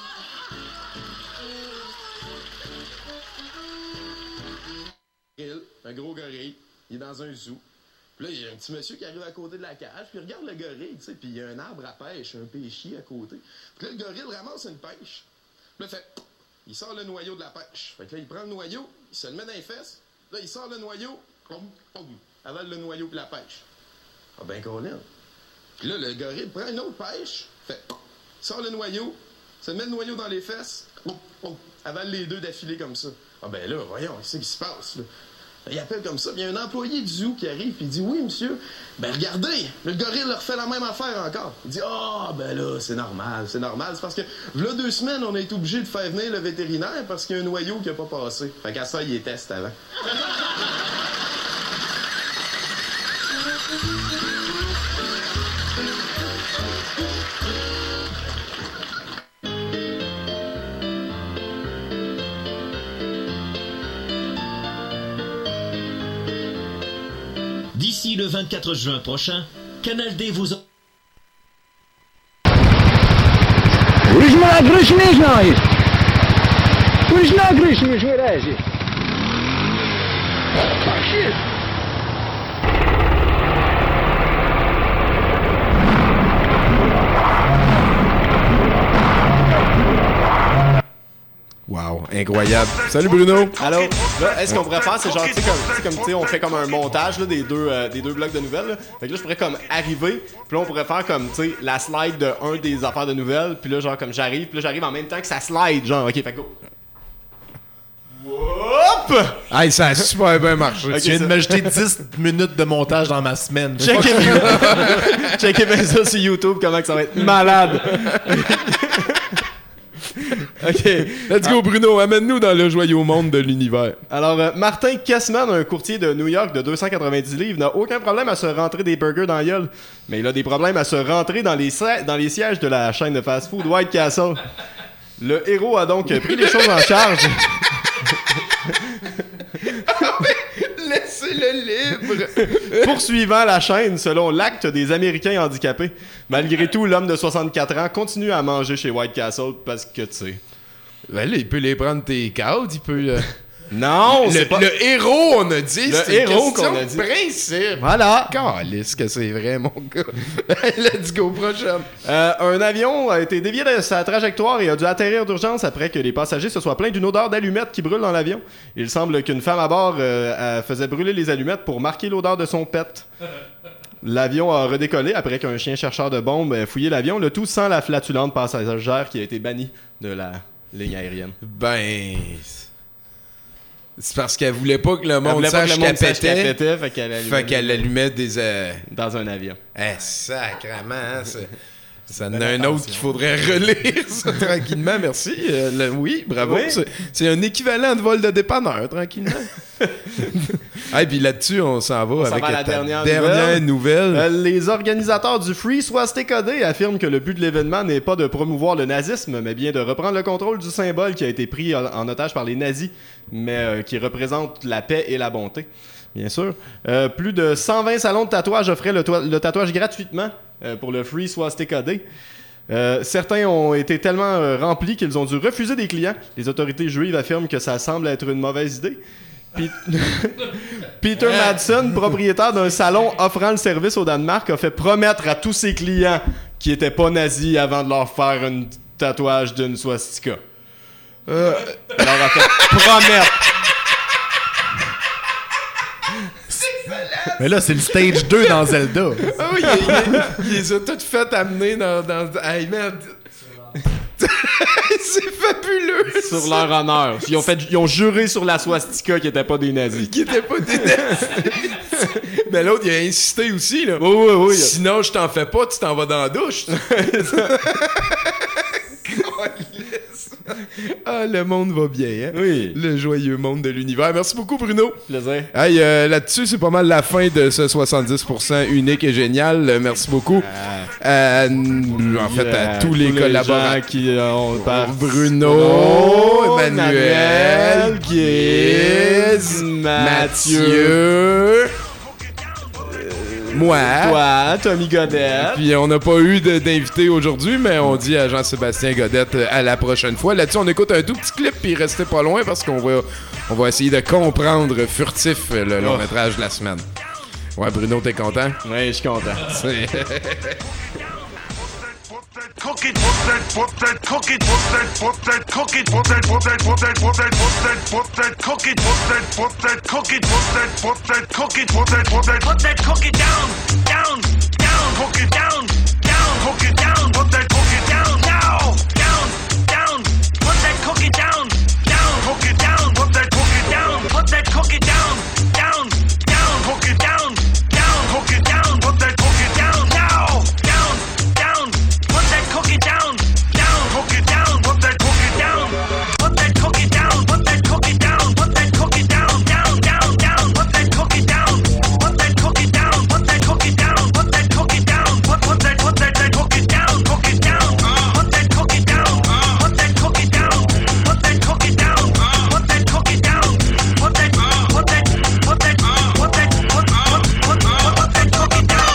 Un gros gorille, il est dans un zoo. Puis là, il y a un petit monsieur qui arrive à côté de la cage, puis il regarde le gorille, tu sais, puis il y a un arbre à pêche, un pêchier à côté. Puis là, le gorille ramasse une pêche. Puis là, il fait... Il sort le noyau de la pêche. Fait que là, il prend le noyau, il se le met dans les fesses. Là, il sort le noyau, avale le noyau puis la pêche. Ah ben, Colin. Puis là, le gorille prend une autre pêche, fait... Il sort le noyau, se met le noyau dans les fesses, avale les deux d'affilée comme ça. Ah ben là, voyons, qu'est-ce qui se passe, là? Il appelle comme ça, puis il y a un employé du zoo qui arrive, puis il dit « Oui, monsieur, ben regardez, le gorille leur fait la même affaire encore. » Il dit « Ah, oh, ben là, c'est normal, c'est normal. C'est parce que, là, deux semaines, on a été obligé de faire venir le vétérinaire parce qu'il y a un noyau qui a pas passé. » Fait qu'à ça, il les teste avant. D'ici le vingt-quatre juin prochain, Canal D vous... Ужма грышми знаешь. Ужна грышми жирази. Wow, incroyable. Salut Bruno. Allô. Là, est-ce qu'on pourrait faire, c'est genre, tu sais, comme, tu sais, comme, tu sais, on fait comme un montage là, des deux, euh, des deux blocs de nouvelles. Là. Fait que là, je pourrais comme arriver, puis là, on pourrait faire comme, tu sais, la slide de un des affaires de nouvelles, puis là, genre, comme j'arrive, puis là, j'arrive en même temps que ça slide, genre, ok, fait go. Whoop! Hey, ça a super bien marché. Okay, tu viens de m'ajouter dix minutes de montage dans ma semaine. Checkez bien, checkez bien ça sur YouTube, comment que ça va être malade. OK. Let's go, Bruno. Amène-nous dans le joyeux monde de l'univers. Alors, euh, Martin Kessman, un courtier de New York de deux cent quatre-vingt-dix livres, n'a aucun problème à se rentrer des burgers dans la gueule. Mais il a des problèmes à se rentrer dans les, si- dans les sièges de la chaîne de fast-food White Castle. Le héros a donc pris les choses en charge. Laissez-le libre. Poursuivant la chaîne selon l'acte des Américains handicapés. Malgré tout, l'homme de soixante-quatre ans continue à manger chez White Castle parce que, tu sais... Ben là, il peut les prendre tes cadres, il peut... Euh... Non, le, c'est pas... Le héros, on a dit, le c'est héros une question qu'on a dit. de principe. Voilà. Calisse que c'est vrai, mon gars. Let's go, prochaine. Euh, un avion a été dévié de sa trajectoire et a dû atterrir d'urgence après que les passagers se soient plaints d'une odeur d'allumettes qui brûle dans l'avion. Il semble qu'une femme à bord euh, faisait brûler les allumettes pour marquer l'odeur de son pet. L'avion a redécollé après qu'un chien chercheur de bombes ait fouillé l'avion, le tout sans la flatulente passagère qui a été bannie de la ligne aérienne. Ben... C'est parce qu'elle voulait pas que le monde Elle sache qu'elle pétait, qu'elle pétait, fait qu'elle allumait, fait qu'elle allumait des... Euh... dans un avion. Eh, sacrément, hein, c'est... Ça en a un autre qu'il faudrait relire, ça, tranquillement, merci. Euh, le, oui, bravo. Oui. C'est, c'est un équivalent de vol de dépanneur, tranquillement. Et hey, puis là-dessus, on s'en va on avec s'en va à la ta dernière, dernière nouvelle. nouvelle. Euh, les organisateurs du Free Swastika Day affirment que le but de l'événement n'est pas de promouvoir le nazisme, mais bien de reprendre le contrôle du symbole qui a été pris en, en otage par les nazis, mais euh, qui représente la paix et la bonté. Bien sûr. Euh, plus de cent vingt salons de tatouage offraient le, to- le tatouage gratuitement euh, pour le Free Swastika Day. Euh, certains ont été tellement euh, remplis qu'ils ont dû refuser des clients. Les autorités juives affirment que ça semble être une mauvaise idée. Pe- Peter Madsen, propriétaire d'un salon offrant le service au Danemark, a fait promettre à tous ses clients qui étaient pas nazis avant de leur faire un tatouage d'une swastika. Euh, il leur a fait promettre. Mais là, c'est le stage deux dans Zelda. Ah oui, il, il, il les a toutes faites amener dans... dans... Hey, merde! C'est fabuleux! Sur leur honneur. Ils ont, fait, ils ont juré sur la swastika qu'ils étaient pas des nazis. Qui étaient pas des nazis. Mais l'autre, il a insisté aussi, là. Oui, oui, oui. Sinon, je t'en fais pas, tu t'en vas dans la douche. Ah, le monde va bien, hein? Oui. Le joyeux monde de l'univers. Merci beaucoup, Bruno. Plaisir. Hey, euh, là-dessus, c'est pas mal la fin de ce soixante-dix pour cent unique et génial. Euh, merci beaucoup. Euh, en fait, à tous les tous collaborateurs les gens qui ont par Bruno, Bruno, Emmanuel, Giz, Mathieu, moi, toi, Tommy Godette. Puis on n'a pas eu de, d'invité aujourd'hui, mais on dit à Jean-Sébastien Godette euh, à la prochaine fois. Là-dessus, on écoute un tout petit clip, puis restez pas loin parce qu'on va, on va essayer de comprendre furtif euh, le long métrage de la semaine. Ouais, Bruno, t'es content? Oui, je suis content. C'est... Cookie, put that, put that cookie, put that, put that cookie, put that, put that, put that, put that, put that, put that cookie, put that, put that cookie, put that, put that cookie, put that, put that, put that cookie down, down, down, cookie down, down, cookie down, put that cookie down, now, down, down, put that cookie down, down, cookie down, put that cookie down, put that cookie down, down, down, cookie down, down, cookie down, put that cookie down, now, down, down. Put that cookie down, down, cookie down, put that cookie down, put that cookie down, put that cookie down, put that cookie down, down, down, down, put that cookie down, put that cookie down, put that cookie down, put that cookie down, put put that put that that cookie down, cookie down, put that cookie down, put that cookie down, put that cookie down, put that cookie down, put that put that put that put that put put put put that cookie down.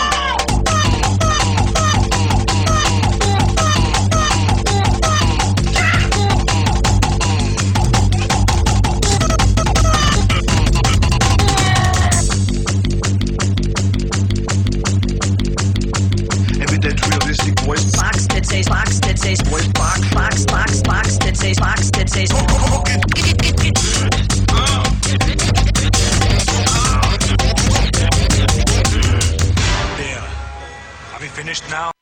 Box that says box that says box box box box that says box that says There. Have we finished now?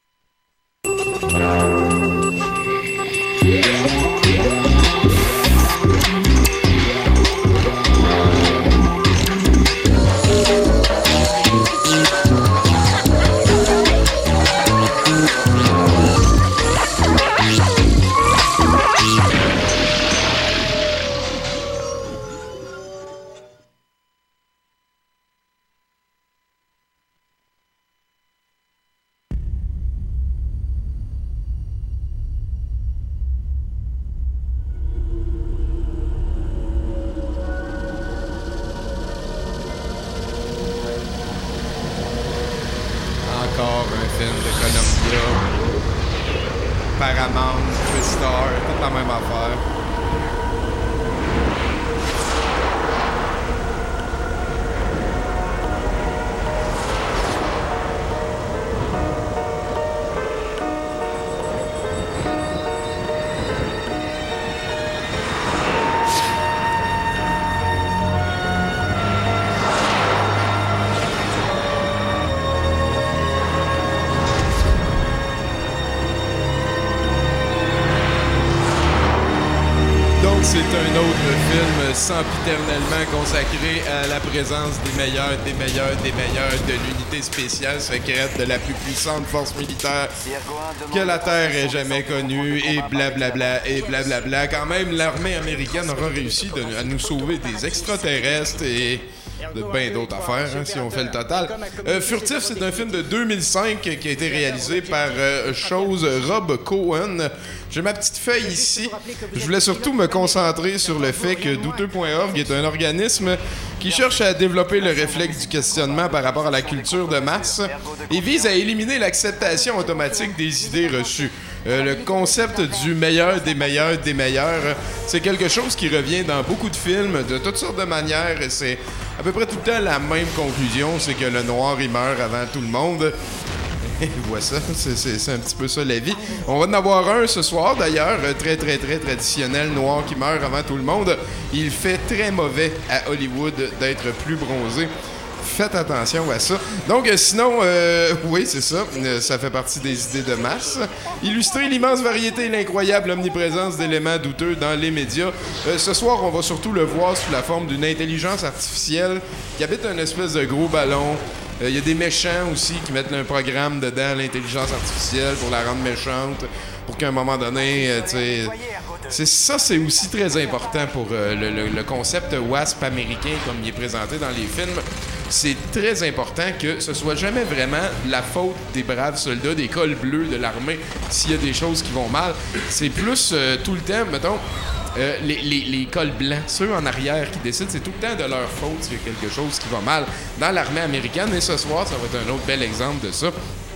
Encore un film de Columbia, Paramount, TriStar, toute la même affaire. C'est un autre film sempiternellement consacré à la présence des meilleurs, des meilleurs, des meilleurs de l'unité spéciale secrète de la plus puissante force militaire que la Terre ait jamais connue, et blablabla, et blablabla. Quand même, l'armée américaine aura réussi de, à nous sauver des extraterrestres et de bien d'autres affaires, hein, si on fait le total. Euh, Furtif, c'est un film de deux mille cinq qui a été réalisé par euh, chose Rob Cohen. J'ai ma petite feuille ici. Je voulais surtout me concentrer sur le fait que douteux point org est un organisme qui cherche à développer le réflexe du questionnement par rapport à la culture de masse et vise à éliminer l'acceptation automatique des idées reçues. Euh, le concept du meilleur des meilleurs des meilleurs, euh, c'est quelque chose qui revient dans beaucoup de films de toutes sortes de manières et c'est à peu près tout le temps la même conclusion, c'est que le noir il meurt avant tout le monde. Et voilà ça, c'est, c'est, c'est un petit peu ça la vie. On va en avoir un ce soir d'ailleurs, très très très traditionnel, noir qui meurt avant tout le monde. Il fait très mauvais à Hollywood d'être plus bronzé. Faites attention à ça. Donc, euh, sinon, euh, oui, c'est ça. Euh, ça fait partie des idées de masse. Illustrer l'immense variété et l'incroyable omniprésence d'éléments douteux dans les médias. Euh, ce soir, on va surtout le voir sous la forme d'une intelligence artificielle qui habite un espèce de gros ballon. Il euh, y a des méchants aussi qui mettent un programme dedans, l'intelligence artificielle, pour la rendre méchante, pour qu'à un moment donné, euh, tu sais... C'est ça, c'est aussi très important pour euh, le, le, le concept W A S P américain comme il est présenté dans les films. C'est très important que ce soit jamais vraiment la faute des braves soldats, des cols bleus de l'armée s'il y a des choses qui vont mal. C'est plus euh, tout le temps, mettons, euh, les, les, les cols blancs, ceux en arrière qui décident, c'est tout le temps de leur faute s'il y a quelque chose qui va mal dans l'armée américaine. Et ce soir, ça va être un autre bel exemple de ça.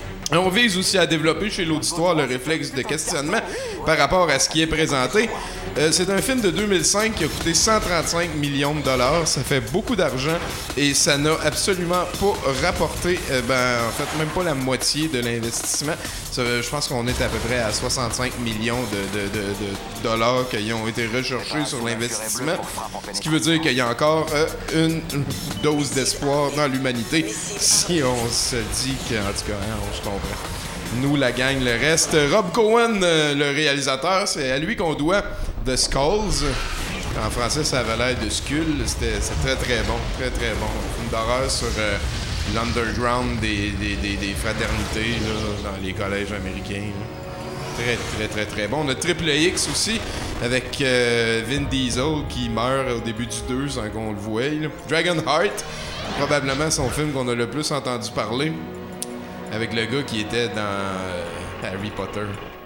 On vise aussi à développer chez l'auditoire le réflexe de questionnement par rapport à ce qui est présenté. Euh, c'est un film de deux mille cinq qui a coûté cent trente-cinq millions de dollars. Ça fait beaucoup d'argent et ça n'a absolument pas rapporté, euh, ben, en fait, même pas la moitié de l'investissement. Ça, je pense qu'on est à peu près à soixante-cinq millions de, de, de, de dollars qui ont été recherchés sur l'investissement. Ce qui veut dire qu'il y a encore euh, une, une dose d'espoir dans l'humanité si on se dit qu'en tout cas, hein, on se comprend. Nous, la gang, le reste. Rob Cohen, euh, le réalisateur, c'est à lui qu'on doit The Skulls. En français, ça avait l'air de Skull. C'était, c'est très, très bon. Très, très bon. Un film d'horreur sur euh, l'underground des, des, des, des fraternités là, dans les collèges américains. Très, très, très, très bon. On a Triple X aussi, avec euh, Vin Diesel qui meurt au début du deux sans qu'on le voie. Là. Dragonheart, probablement son film qu'on a le plus entendu parler. Avec le gars qui était dans euh, Harry Potter.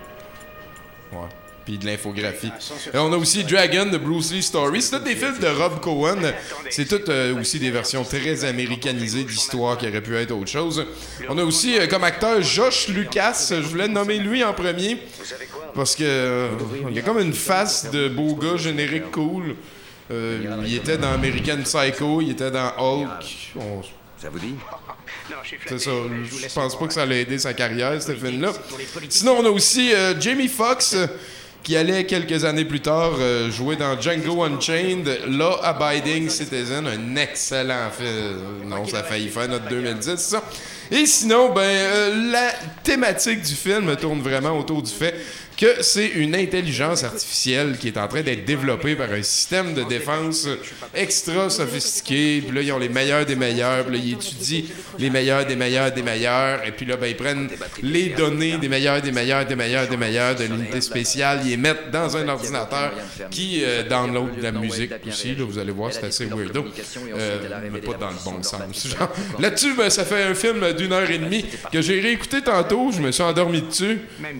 Ouais. Puis de l'infographie. Et on a aussi Dragon de Bruce Lee Story. C'est tous des films de Rob Cohen. C'est toutes euh, aussi des versions très américanisées d'histoire qui auraient pu être autre chose. On a aussi euh, comme acteur Josh Lucas. Je voulais nommer lui en premier. Parce que euh, il y a comme une face de beau gars générique cool. Euh, il était dans American Psycho. Il était dans Hulk. On... Ça vous dit? C'est ça. Je pense pas que ça allait aider sa carrière, ce film-là. Sinon, on a aussi euh, Jamie Foxx, euh, qui allait quelques années plus tard euh, jouer dans Django Unchained, Law Abiding Citizen, un excellent film. Non, ça a failli faire notre deux mille dix, ça. Et sinon, ben, euh, la thématique du film tourne vraiment autour du fait que c'est une intelligence artificielle qui est en train d'être développée par un système de défense extra sophistiqué. Puis là, ils ont les meilleurs des meilleurs. Puis là, ils étudient les meilleurs des meilleurs des meilleurs. Et puis là, ben, ils prennent les données des meilleurs des meilleurs des meilleurs des meilleurs de l'unité spéciale. Ils les mettent dans un ordinateur qui euh, download de la musique aussi. Là, vous allez voir, c'est assez weirdo. Euh, mais pas dans le bon sens. Genre. Là-dessus, ben, ça fait un film d'une heure et demie que j'ai réécouté tantôt. Je me suis endormi dessus.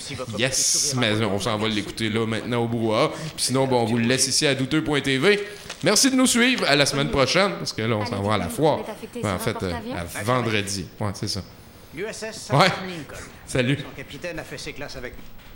Yes! Mais on s'en va l'écouter là maintenant au brouhaha. Puis sinon, bon, on vous le laisse ici à douteux point t v. Merci de nous suivre. À la semaine prochaine, parce que là, on s'en va à la foire. Ben, en fait, euh, à vendredi. Ouais, c'est ça. l'U S S Ouais. Lincoln. Salut. Son capitaine a fait ses classes avec nous.